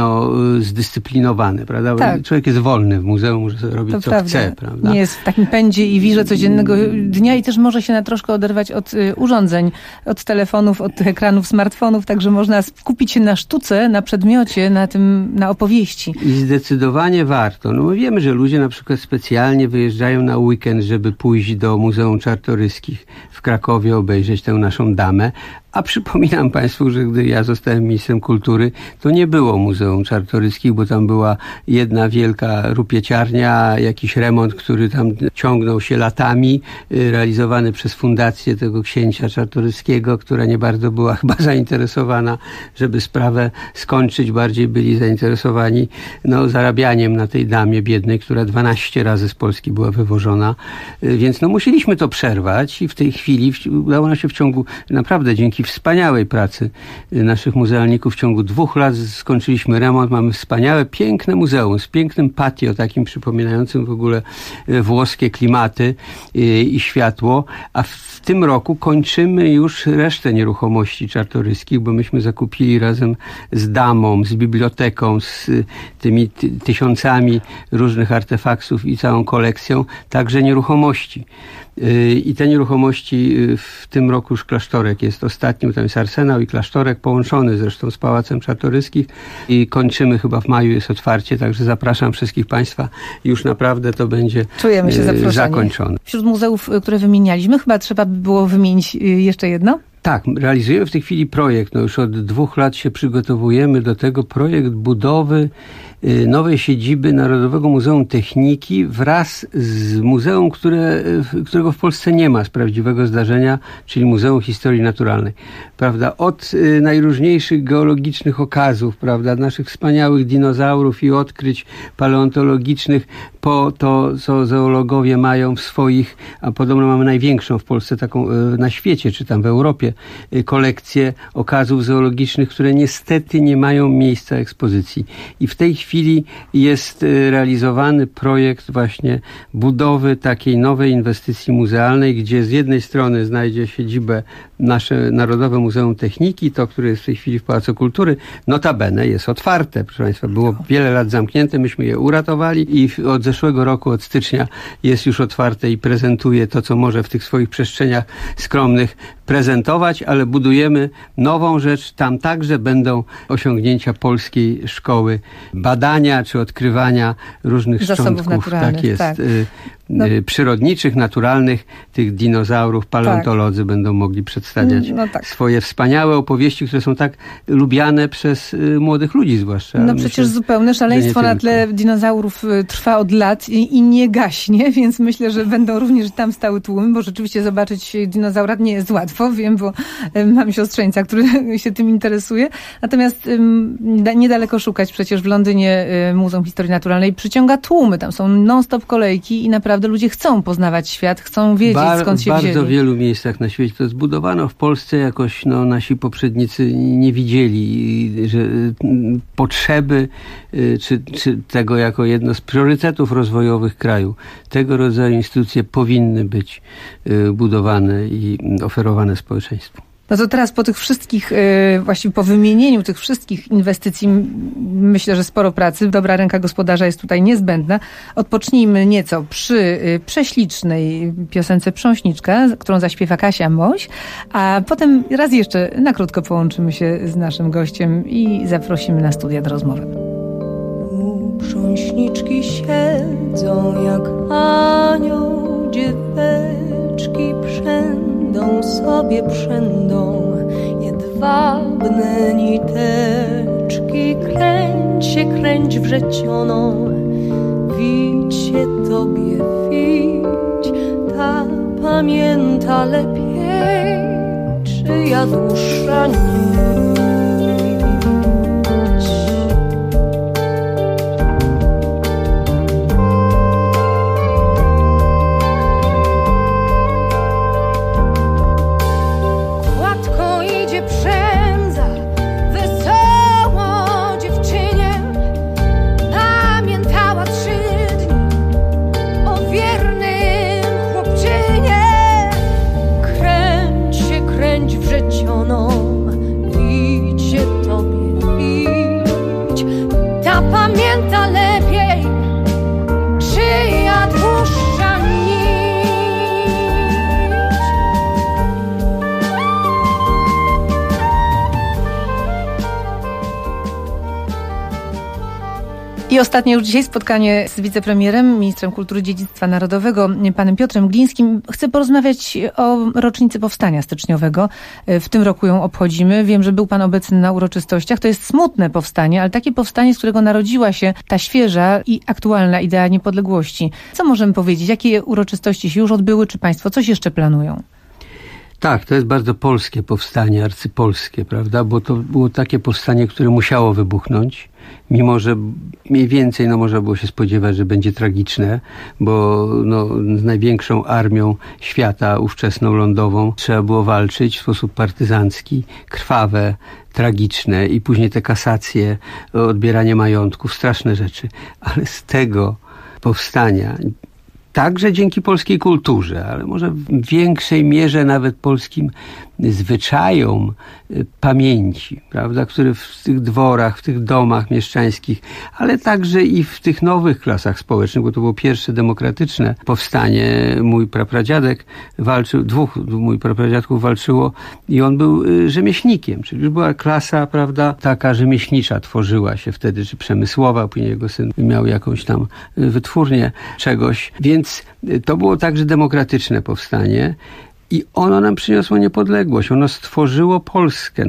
zdyscyplinowane, prawda? Tak. Człowiek jest wolny w muzeum, może sobie robić co chce, prawda? Nie jest w takim pędzie i wirze codziennego dnia i też może się troszkę oderwać od urządzeń, od telefonów, od tych ekranów, smartfonów, także można skupić się na sztuce, na przedmiocie, na opowieści. I zdecydowanie warto. My wiemy, że ludzie na przykład specjalnie wyjeżdżają na weekend, żeby pójść do Muzeum Czartoryskich w Krakowie, obejrzeć tę naszą damę. A przypominam państwu, że gdy ja zostałem ministrem kultury, to nie było Muzeum Czartoryskich, bo tam była jedna wielka rupieciarnia, jakiś remont, który tam ciągnął się latami, realizowany przez fundację tego księcia Czartoryskiego, która nie bardzo była chyba zainteresowana, żeby sprawę skończyć skończyć, bardziej byli zainteresowani zarabianiem na tej damie biednej, która 12 razy z Polski była wywożona. Więc musieliśmy to przerwać i w tej chwili udało nam się w ciągu, naprawdę dzięki wspaniałej pracy naszych muzealników, w ciągu 2 lat skończyliśmy remont. Mamy wspaniałe, piękne muzeum z pięknym patio, takim przypominającym w ogóle włoskie klimaty i światło. A w tym roku kończymy już resztę nieruchomości czartoryskich, bo myśmy zakupili razem z damą, z biblioteką, z tymi tysiącami różnych artefaktów i całą kolekcją, także nieruchomości. I te nieruchomości w tym roku już klasztorek jest ostatnim, tam jest arsenał i klasztorek połączony zresztą z Pałacem Czartoryskich i kończymy chyba w maju, jest otwarcie, także zapraszam wszystkich Państwa, już naprawdę to będzie zakończone. Wśród muzeów, które wymienialiśmy, chyba trzeba by było wymienić jeszcze jedno? Tak, realizujemy w tej chwili projekt, już od 2 lat się przygotowujemy do tego, projekt budowy nowej siedziby Narodowego Muzeum Techniki wraz z muzeum, którego w Polsce nie ma z prawdziwego zdarzenia, czyli Muzeum Historii Naturalnej. Prawda? Od najróżniejszych geologicznych okazów, prawda, naszych wspaniałych dinozaurów i odkryć paleontologicznych, po to, co zoologowie mają w swoich, a podobno mamy największą w Polsce taką na świecie, czy tam w Europie, kolekcję okazów zoologicznych, które niestety nie mają miejsca ekspozycji. I w tej chwili jest realizowany projekt właśnie budowy takiej nowej inwestycji muzealnej, gdzie z jednej strony znajdzie siedzibę nasze Narodowe Muzeum Techniki, to, które jest w tej chwili w Pałacu Kultury, notabene jest otwarte, proszę Państwa, było wiele lat zamknięte, myśmy je uratowali i od zeszłego roku, od stycznia jest już otwarte i prezentuje to, co może w tych swoich przestrzeniach skromnych prezentować, ale budujemy nową rzecz. Tam także będą osiągnięcia polskiej szkoły badania czy odkrywania różnych szczątków. Tak jest. Tak. Przyrodniczych, naturalnych, tych dinozaurów, paleontolodzy będą mogli przedstawiać swoje wspaniałe opowieści, które są tak lubiane przez młodych ludzi zwłaszcza. Przecież zupełne szaleństwo na tle dinozaurów trwa od lat i nie gaśnie, więc myślę, że będą również tam stały tłumy, bo rzeczywiście zobaczyć dinozaura nie jest łatwo, wiem, bo mam siostrzeńca, który się tym interesuje. Natomiast niedaleko szukać, przecież w Londynie Muzeum Historii Naturalnej przyciąga tłumy, tam są non-stop kolejki i naprawdę ludzie chcą poznawać świat, chcą wiedzieć, skąd się wzięli. W bardzo wielu miejscach na świecie to zbudowano. W Polsce jakoś nasi poprzednicy nie widzieli, że potrzeby, czy tego jako jedno z priorytetów rozwojowych kraju. Tego rodzaju instytucje powinny być budowane i oferowane społeczeństwu. No to teraz po tych wszystkich, właściwie po wymienieniu tych wszystkich inwestycji, myślę, że sporo pracy, dobra ręka gospodarza jest tutaj niezbędna. Odpocznijmy nieco przy prześlicznej piosence Prząśniczka, którą zaśpiewa Kasia Moś, a potem raz jeszcze na krótko połączymy się z naszym gościem i zaprosimy na studia do rozmowy. U Prząśniczki siedzą jak anioł, dzieweczki przędą sobie przędą, jedwabne niteczki, kręć się, kręć wrzecioną, wić się tobie wić, ta pamięta lepiej, czyja dusza nić. I ostatnie już dzisiaj spotkanie z wicepremierem, ministrem kultury i dziedzictwa narodowego, panem Piotrem Glińskim. Chcę porozmawiać o rocznicy Powstania Styczniowego. W tym roku ją obchodzimy. Wiem, że był pan obecny na uroczystościach. To jest smutne powstanie, ale takie powstanie, z którego narodziła się ta świeża i aktualna idea niepodległości. Co możemy powiedzieć? Jakie uroczystości się już odbyły? Czy państwo coś jeszcze planują? Tak, to jest bardzo polskie powstanie, arcypolskie, prawda? Bo to było takie powstanie, które musiało wybuchnąć. Mimo że mniej więcej można było się spodziewać, że będzie tragiczne, bo z największą armią świata, ówczesną lądową, trzeba było walczyć w sposób partyzancki, krwawe, tragiczne i później te kasacje, odbieranie majątków, straszne rzeczy. Ale z tego powstania, także dzięki polskiej kulturze, ale może w większej mierze nawet polskim zwyczajom pamięci, prawda, które w tych dworach, w tych domach mieszczańskich, ale także i w tych nowych klasach społecznych, bo to było pierwsze demokratyczne powstanie. Mój prapradziadek walczył, dwóch mój prapradziadków walczyło i on był rzemieślnikiem, czyli już była klasa, prawda, taka rzemieślnicza tworzyła się wtedy, czy przemysłowa, później jego syn miał jakąś tam wytwórnię czegoś, więc to było także demokratyczne powstanie. I ono nam przyniosło niepodległość. Ono stworzyło Polskę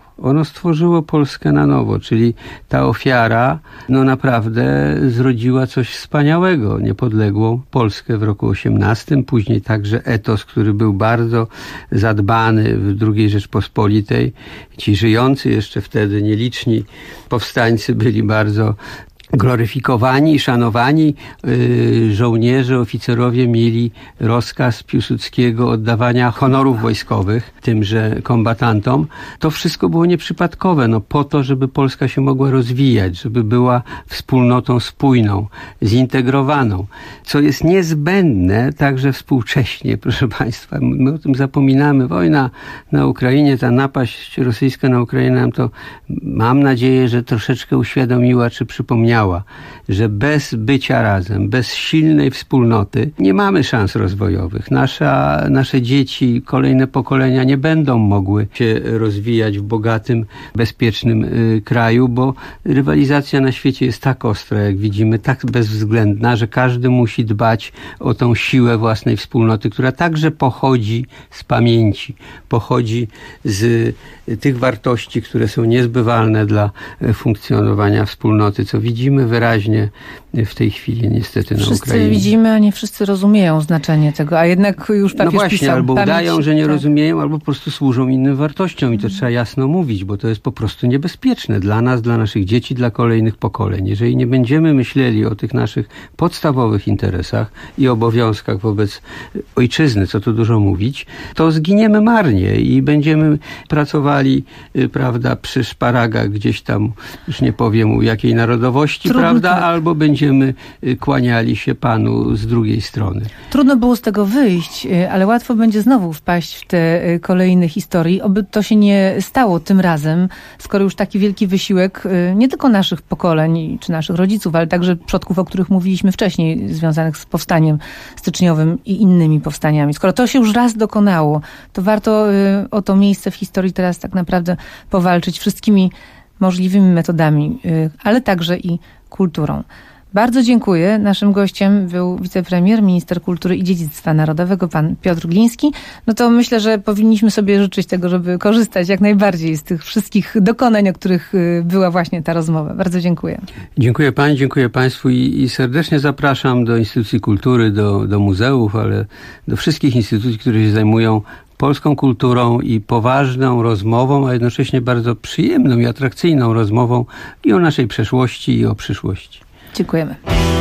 na nowo. Czyli ta ofiara naprawdę zrodziła coś wspaniałego. Niepodległą Polskę w roku 18. Później także etos, który był bardzo zadbany w II Rzeczpospolitej. Ci żyjący jeszcze wtedy nieliczni powstańcy byli bardzo gloryfikowani i szanowani. Żołnierze, oficerowie mieli rozkaz Piłsudskiego oddawania honorów wojskowych tymże kombatantom. To wszystko było nieprzypadkowe, po to, żeby Polska się mogła rozwijać, żeby była wspólnotą spójną, zintegrowaną, co jest niezbędne także współcześnie, proszę Państwa. My o tym zapominamy. Wojna na Ukrainie, ta napaść rosyjska na Ukrainę nam to, mam nadzieję, że troszeczkę uświadomiła, czy przypomniała, że bez bycia razem, bez silnej wspólnoty nie mamy szans rozwojowych. Nasze dzieci, kolejne pokolenia nie będą mogły się rozwijać w bogatym, bezpiecznym kraju, bo rywalizacja na świecie jest tak ostra, jak widzimy, tak bezwzględna, że każdy musi dbać o tą siłę własnej wspólnoty, która także pochodzi z pamięci, pochodzi z tych wartości, które są niezbywalne dla funkcjonowania wspólnoty, co widzimy wyraźnie w tej chwili niestety na Ukrainie. Wszyscy widzimy, a nie wszyscy rozumieją znaczenie tego, a jednak już papież pisał. Albo udają, że nie rozumieją, albo po prostu służą innym wartościom i to trzeba jasno mówić, bo to jest po prostu niebezpieczne dla nas, dla naszych dzieci, dla kolejnych pokoleń. Jeżeli nie będziemy myśleli o tych naszych podstawowych interesach i obowiązkach wobec ojczyzny, co tu dużo mówić, to zginiemy marnie i będziemy pracowali, prawda, przy szparagach gdzieś tam, już nie powiem jakiej narodowości, prawda, albo będziemy kłaniali się Panu z drugiej strony. Trudno było z tego wyjść, ale łatwo będzie znowu wpaść w te kolejne historii. Oby to się nie stało tym razem, skoro już taki wielki wysiłek nie tylko naszych pokoleń czy naszych rodziców, ale także przodków, o których mówiliśmy wcześniej, związanych z powstaniem styczniowym i innymi powstaniami. Skoro to się już raz dokonało, to warto o to miejsce w historii teraz tak naprawdę powalczyć wszystkimi możliwymi metodami, ale także i kulturą. Bardzo dziękuję. Naszym gościem był wicepremier, minister kultury i dziedzictwa narodowego, pan Piotr Gliński. To myślę, że powinniśmy sobie życzyć tego, żeby korzystać jak najbardziej z tych wszystkich dokonań, o których była właśnie ta rozmowa. Bardzo dziękuję. Dziękuję Pani, dziękuję Państwu i serdecznie zapraszam do instytucji kultury, do muzeów, ale do wszystkich instytucji, które się zajmują polską kulturą i poważną rozmową, a jednocześnie bardzo przyjemną i atrakcyjną rozmową i o naszej przeszłości, i o przyszłości. Dziękujemy.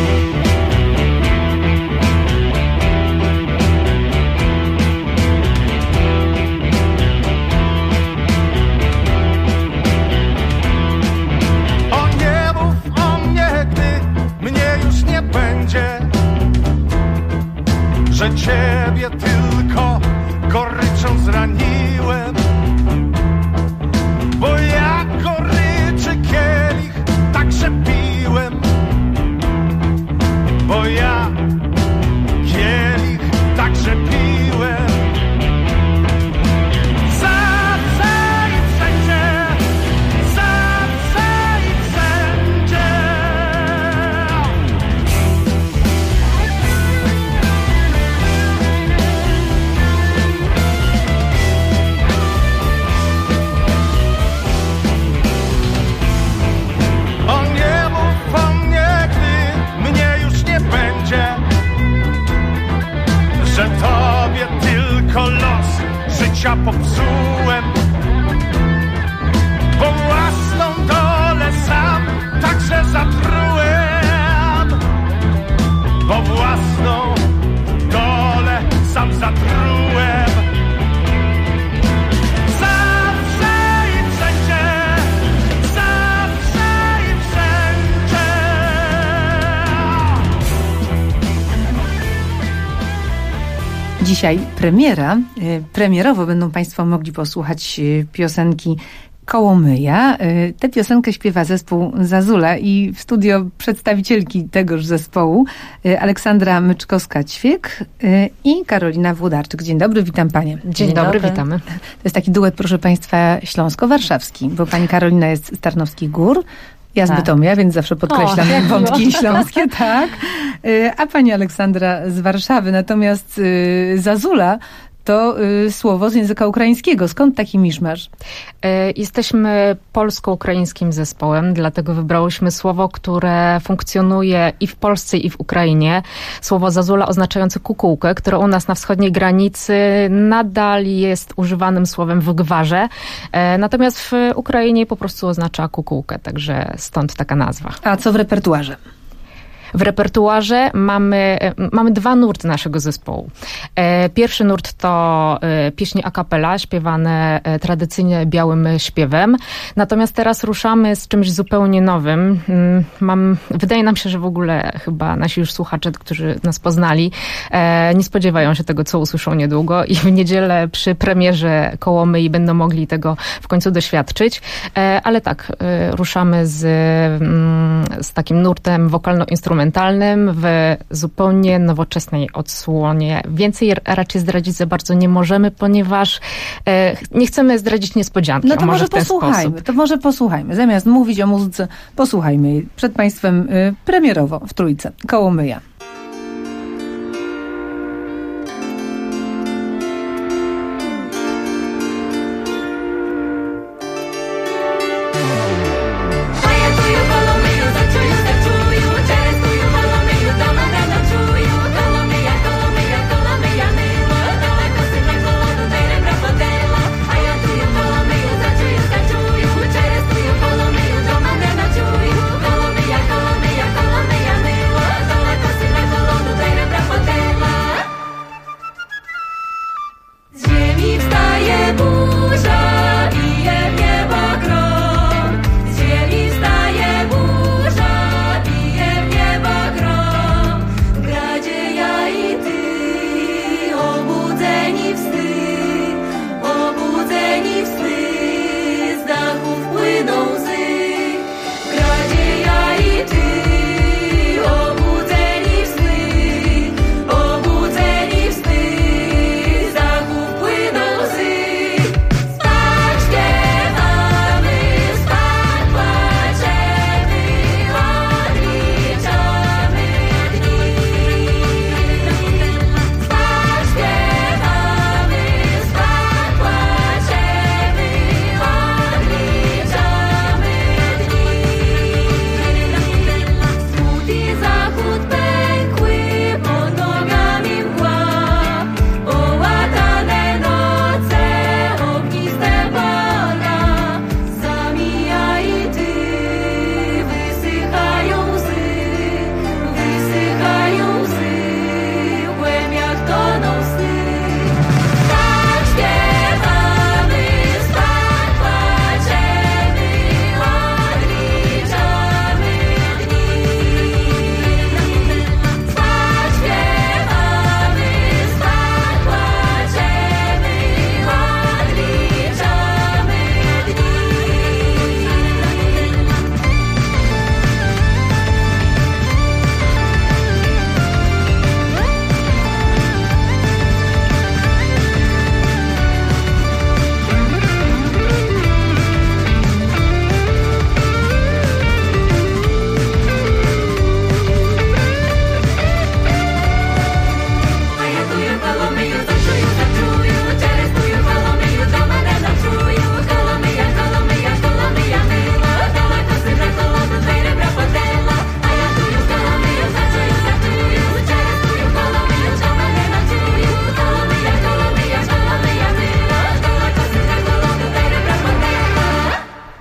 O nie mów o mnie, gdy mnie już nie będzie, że Ciebie tylko goryczą zraniłem, bo ja goryczy kielich także piłem. dzisiaj premiera. Premierowo będą Państwo mogli posłuchać piosenki Kołomyja. Tę piosenkę śpiewa zespół Zazula i w studio przedstawicielki tegoż zespołu Aleksandra Myczkowska-Ćwiek i Karolina Włodarczyk. Dzień dobry, witam Panie. Dzień dobry, witamy. To jest taki duet, proszę Państwa, śląsko-warszawski, bo Pani Karolina jest z Tarnowskich Gór, ja z Bytomia, więc zawsze podkreślam wątki śląskie, tak. A Pani Aleksandra z Warszawy. Natomiast Zazula to słowo z języka ukraińskiego. Skąd taki miszmasz? Jesteśmy polsko-ukraińskim zespołem, dlatego wybrałyśmy słowo, które funkcjonuje i w Polsce, i w Ukrainie. Słowo Zazula oznaczające kukułkę, które u nas na wschodniej granicy nadal jest używanym słowem w gwarze. Natomiast w Ukrainie po prostu oznacza kukułkę, także stąd taka nazwa. A co w repertuarze? W repertuarze mamy dwa nurty naszego zespołu. Pierwszy nurt to pieśni a cappella, śpiewane tradycyjnie białym śpiewem. Natomiast teraz ruszamy z czymś zupełnie nowym. Wydaje nam się, że w ogóle chyba nasi już słuchacze, którzy nas poznali, nie spodziewają się tego, co usłyszą niedługo i w niedzielę przy premierze Kołomyi będą mogli tego w końcu doświadczyć. Ale tak, ruszamy z takim nurtem wokalno-instrumentalnym w zupełnie nowoczesnej odsłonie. Więcej raczej zdradzić za bardzo nie możemy, ponieważ nie chcemy zdradzić niespodzianki. No to może posłuchajmy. Zamiast mówić o muzyce, posłuchajmy jej. Przed Państwem premierowo w Trójce. Kołomyja. Kolomyja,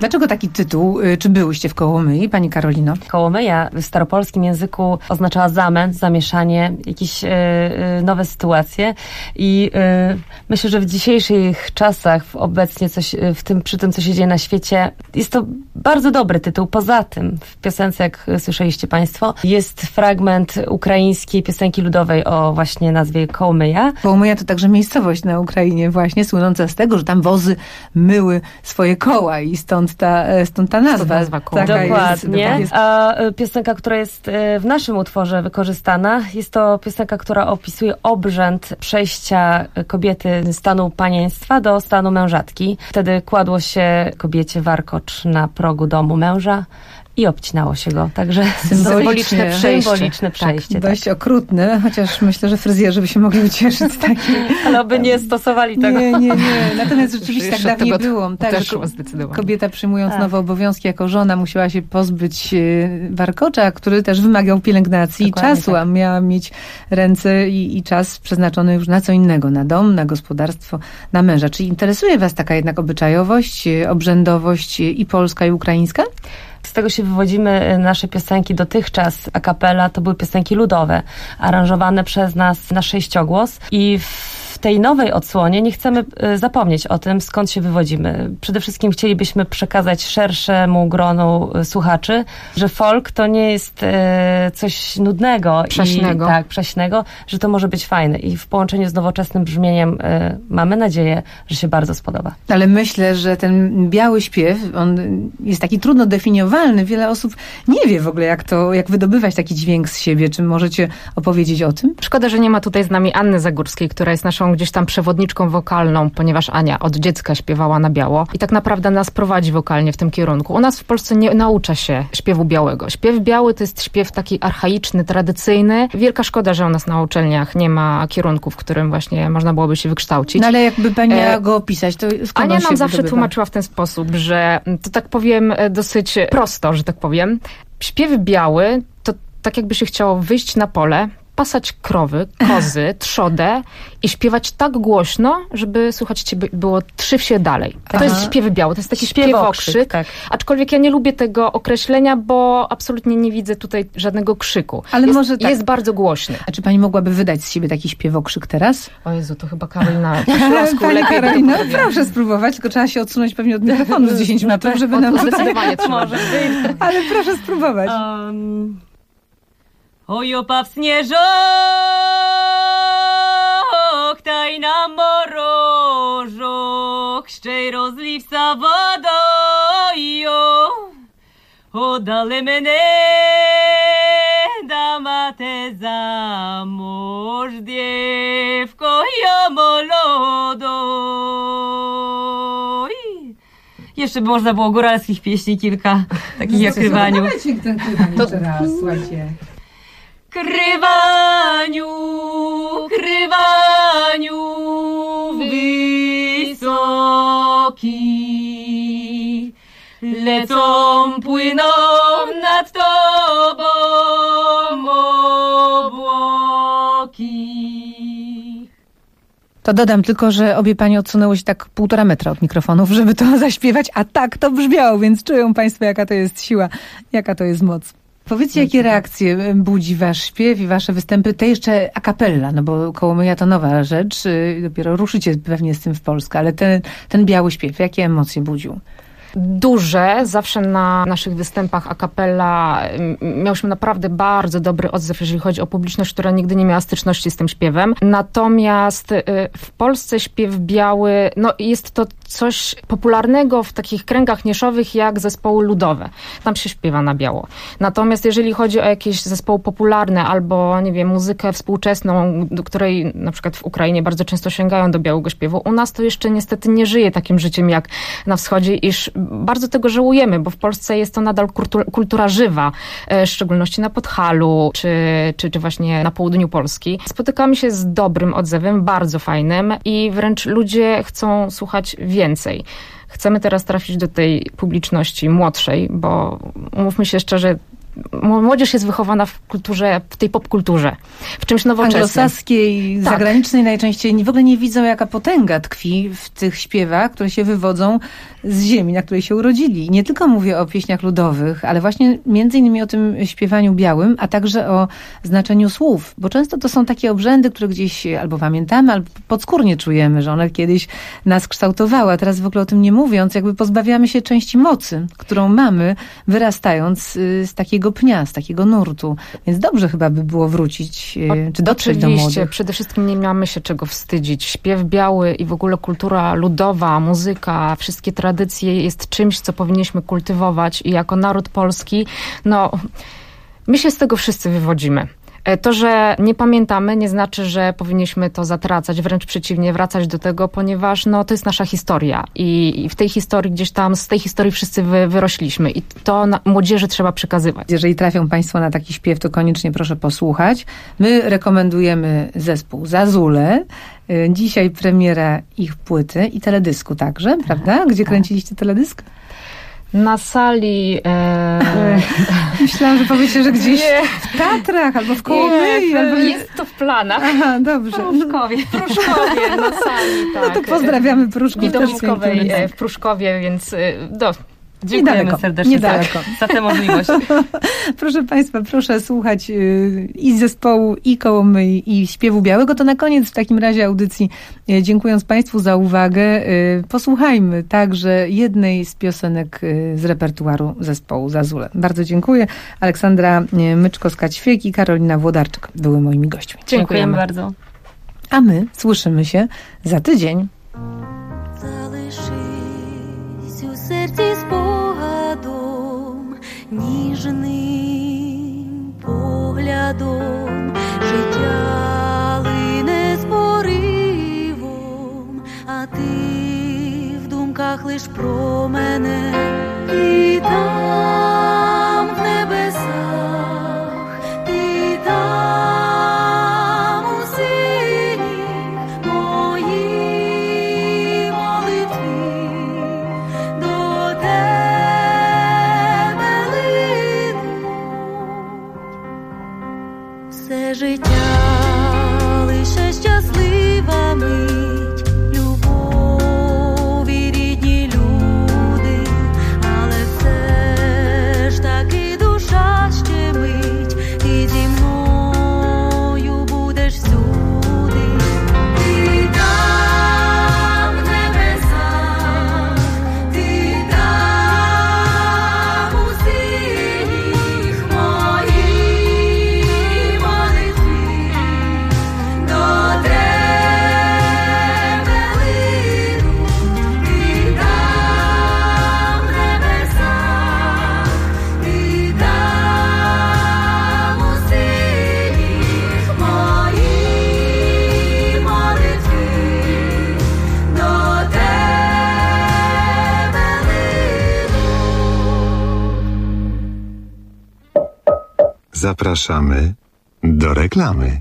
Dlaczego taki tytuł? Czy byłyście w Kołomyi, pani Karolino? Kołomyja w staropolskim języku oznaczała zamęt, zamieszanie, jakieś nowe sytuacje i myślę, że w dzisiejszych czasach, obecnie przy tym, co się dzieje na świecie, jest to bardzo dobry tytuł. Poza tym w piosence, jak słyszeliście państwo, jest fragment ukraińskiej piosenki ludowej o właśnie nazwie Kołomyja. Kołomyja to także miejscowość na Ukrainie właśnie, słynąca z tego, że tam wozy myły swoje koła i stąd ta nazwa koła. Dokładnie. A piosenka, która jest w naszym utworze wykorzystana, jest to piosenka, która opisuje obrzęd przejścia kobiety z stanu panieństwa do stanu mężatki. Wtedy kładło się kobiecie warkocz na progu domu męża i obcinało się go. Także symboliczne przejście. Dość okrutne, chociaż myślę, że fryzjerzy by się mogli ucieszyć z takiej. Ale oby nie stosowali tego. Nie. Natomiast rzeczywiście tak dawniej było. Tak, kobieta przyjmując nowe obowiązki jako żona musiała się pozbyć warkocza, który też wymagał pielęgnacji i czasu, a miała mieć ręce i czas przeznaczony już na co innego, na dom, na gospodarstwo, na męża. Czy interesuje was taka jednak obyczajowość, obrzędowość i polska, i ukraińska? Z tego się wywodzimy. Nasze piosenki dotychczas a cappella to były piosenki ludowe, aranżowane przez nas na sześciogłos i w tej nowej odsłonie nie chcemy zapomnieć o tym, skąd się wywodzimy. Przede wszystkim chcielibyśmy przekazać szerszemu gronu słuchaczy, że folk to nie jest coś nudnego. Prześnego, że to może być fajne. I w połączeniu z nowoczesnym brzmieniem mamy nadzieję, że się bardzo spodoba. Ale myślę, że ten biały śpiew, on jest taki trudno definiowalny. Wiele osób nie wie w ogóle, jak wydobywać taki dźwięk z siebie. Czy możecie opowiedzieć o tym? Szkoda, że nie ma tutaj z nami Anny Zagórskiej, która jest naszą gdzieś tam przewodniczką wokalną, ponieważ Ania od dziecka śpiewała na biało i tak naprawdę nas prowadzi wokalnie w tym kierunku. U nas w Polsce nie naucza się śpiewu białego. Śpiew biały to jest śpiew taki archaiczny, tradycyjny. Wielka szkoda, że u nas na uczelniach nie ma kierunku, w którym właśnie można byłoby się wykształcić. No ale jakby pani miała go opisać, to skąd Ania nam zawsze wydobywa? tłumaczyła w ten sposób, że to tak powiem dosyć prosto, że tak powiem. Śpiew biały to tak jakby się chciało wyjść na pole, pasać krowy, kozy, trzodę i śpiewać tak głośno, żeby słuchać ciebie było 3 wsie dalej. To jest śpiew biały, to jest taki śpiewokrzyk. Tak. Aczkolwiek ja nie lubię tego określenia, bo absolutnie nie widzę tutaj żadnego krzyku. Ale może tak. Jest bardzo głośny. A czy pani mogłaby wydać z siebie taki śpiewokrzyk teraz? O Jezu, to chyba Karolina po śląsku lepiej. Karolina, proszę spróbować, tylko trzeba się odsunąć pewnie od mikrofonu z 10 metrów, żeby nam zdecydowanie to może. Ale proszę spróbować. Oj, opaw snieżok, taj na morożok, szczej rozliwca wodojo, odale mene, dama te za mąż, dziewko, ja molodo. Jeszcze by można było góralskich pieśni kilka, takich jak Krywaniu. Dawajcie ten Krywaniu jeszcze raz, słuchajcie. Krywaniu, krywaniu wysoki, lecą, płyną nad tobą obłoki. To dodam tylko, że obie pani odsunęły się tak 1,5 metra od mikrofonów, żeby to zaśpiewać, a tak to brzmiało, więc czują państwo, jaka to jest siła, jaka to jest moc. Powiedzcie, jakie reakcje budzi wasz śpiew i wasze występy, te jeszcze a cappella, no bo Kołomyja to nowa rzecz, dopiero ruszycie pewnie z tym w Polskę, ale ten biały śpiew, jakie emocje budził? Duże. Zawsze na naszych występach a cappella miałyśmy naprawdę bardzo dobry odzew, jeżeli chodzi o publiczność, która nigdy nie miała styczności z tym śpiewem. Natomiast w Polsce śpiew biały, no jest to coś popularnego w takich kręgach niszowych jak zespoły ludowe. Tam się śpiewa na biało. Natomiast jeżeli chodzi o jakieś zespoły popularne albo, nie wiem, muzykę współczesną, do której na przykład w Ukrainie bardzo często sięgają do białego śpiewu, u nas to jeszcze niestety nie żyje takim życiem jak na wschodzie, iż bardzo tego żałujemy, bo w Polsce jest to nadal kultura żywa, w szczególności na Podhalu, czy właśnie na południu Polski. Spotykamy się z dobrym odzewem, bardzo fajnym i wręcz ludzie chcą słuchać więcej. Chcemy teraz trafić do tej publiczności młodszej, bo umówmy się szczerze, młodzież jest wychowana w kulturze, w tej popkulturze, w czymś nowoczesnym. Anglosaskiej, tak. Zagranicznej najczęściej w ogóle nie widzą, jaka potęga tkwi w tych śpiewach, które się wywodzą z ziemi, na której się urodzili. Nie tylko mówię o pieśniach ludowych, ale właśnie między innymi o tym śpiewaniu białym, a także o znaczeniu słów, bo często to są takie obrzędy, które gdzieś albo pamiętamy, albo podskórnie czujemy, że one kiedyś nas kształtowały, a teraz w ogóle o tym nie mówiąc, jakby pozbawiamy się części mocy, którą mamy, wyrastając z takiego pnia, z takiego nurtu. Więc dobrze chyba by było wrócić, czy dotrzeć do młodych. Przede wszystkim nie mamy się czego wstydzić. Śpiew biały i w ogóle kultura ludowa, muzyka, wszystkie tradycje jest czymś, co powinniśmy kultywować i jako naród polski, my się z tego wszyscy wywodzimy. To, że nie pamiętamy, nie znaczy, że powinniśmy to zatracać, wręcz przeciwnie, wracać do tego, ponieważ to jest nasza historia i w tej historii gdzieś tam, z tej historii wszyscy wyrośliśmy i to młodzieży trzeba przekazywać. Jeżeli trafią Państwo na taki śpiew, to koniecznie proszę posłuchać. My rekomendujemy zespół Zazule. Dzisiaj premiera ich płyty i teledysku także, prawda? Gdzie kręciliście teledysk? Na sali... Myślałam, że powiecie, że gdzieś w Tatrach albo w Kołomyi. Jest to w planach. Aha, dobrze. Pruszkowie na sali, tak. No to pozdrawiamy Pruszków. I domoskowej w Pruszkowie, więc dziękujemy serdecznie za tę możliwość. Proszę Państwa, proszę słuchać i zespołu, i Kołomyi, i Śpiewu Białego. To na koniec w takim razie audycji, dziękując Państwu za uwagę, posłuchajmy także jednej z piosenek z repertuaru zespołu Zazule. Bardzo dziękuję. Aleksandra Myczkowska-Ćwiek i Karolina Włodarczyk były moimi gośćmi. Dziękujemy bardzo. A my słyszymy się za tydzień. Серці спогадом, ніжним поглядом, життя лине з поривом, а ти в думках лиш про мене. І там в небесах, ти там у силі мої молитви. Все життя лише щаслива мить, любові, рідні люди, але все ж таки душа щемить, і зі мною будеш всюди. Ти там в небесах, ти там у синіх моїх молитві, до тебе лину. Ти там в небесах, ти там у синіх моїх молитві, до тебе лину. Zapraszamy do reklamy.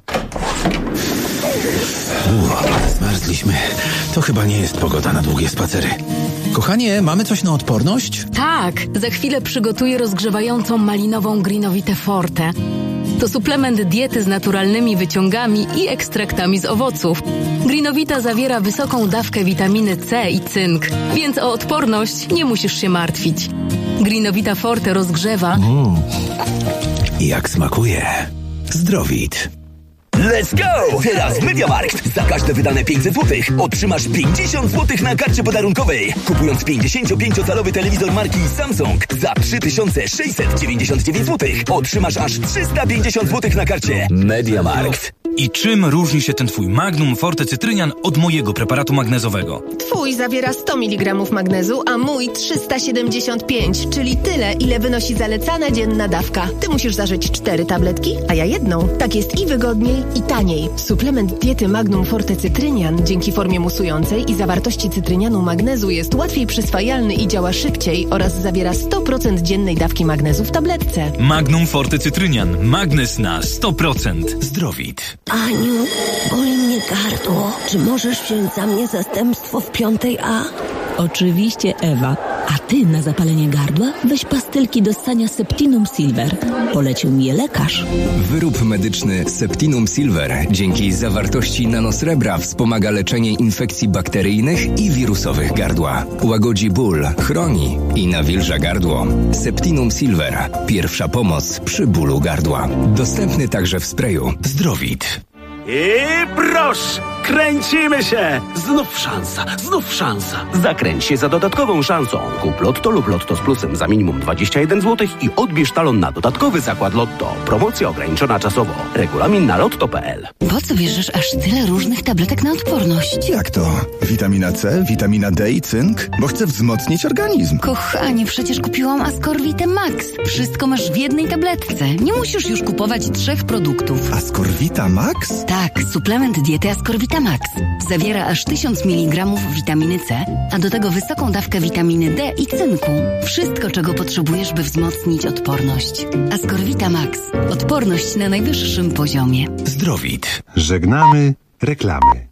Zmarzliśmy. To chyba nie jest pogoda na długie spacery. Kochanie, mamy coś na odporność? Tak, za chwilę przygotuję rozgrzewającą malinową Grinovitę Forte. To suplement diety z naturalnymi wyciągami i ekstraktami z owoców. Grinovita zawiera wysoką dawkę witaminy C i cynk, więc o odporność nie musisz się martwić. Grinovita Forte rozgrzewa... Jak smakuje. Zdrowit. Let's go! Teraz w MediaMarkt. Za każde wydane 500 zł otrzymasz 50 zł na karcie podarunkowej. Kupując 55-calowy telewizor marki Samsung za 3699 zł otrzymasz aż 350 zł na karcie. MediaMarkt. I czym różni się ten twój Magnum Forte Cytrynian od mojego preparatu magnezowego? Twój zawiera 100 mg magnezu, a mój 375, czyli tyle, ile wynosi zalecana dzienna dawka. Ty musisz zażyć 4 tabletki, a ja jedną. Tak jest i wygodniej, i taniej. Suplement diety Magnum Forte Cytrynian dzięki formie musującej i zawartości cytrynianu magnezu jest łatwiej przyswajalny i działa szybciej oraz zawiera 100% dziennej dawki magnezu w tabletce. Magnum Forte Cytrynian. Magnez na 100%. Zdrowit. Aniu, boli mnie gardło. Czy możesz wziąć za mnie zastępstwo w 5A? Oczywiście, Ewa. A ty na zapalenie gardła weź pastylki do ssania Septinum Silver. Polecił mi je lekarz. Wyrób medyczny Septinum Silver dzięki zawartości nanosrebra wspomaga leczenie infekcji bakteryjnych i wirusowych gardła. Łagodzi ból, chroni i nawilża gardło. Septinum Silver. Pierwsza pomoc przy bólu gardła. Dostępny także w sprayu Zdrowit. I proszę, kręcimy się! Znów szansa. Zakręć się za dodatkową szansą. Kup Lotto lub Lotto z plusem za minimum 21 zł i odbierz talon na dodatkowy zakład Lotto. Promocja ograniczona czasowo. Regulamin na lotto.pl. Po co bierzesz aż tyle różnych tabletek na odporność? Jak to? Witamina C, witamina D i cynk? Bo chcę wzmocnić organizm. Kochanie, przecież kupiłam Ascorvite Max. Wszystko masz w jednej tabletce. Nie musisz już kupować 3 produktów. Ascorvita Max? Tak, suplement diety Ascorvita Max. Zawiera aż 1000 mg witaminy C, a do tego wysoką dawkę witaminy D i cynku. Wszystko, czego potrzebujesz, by wzmocnić odporność. Ascorvita Max. Odporność na najwyższym poziomie. Zdrowit. Żegnamy reklamy.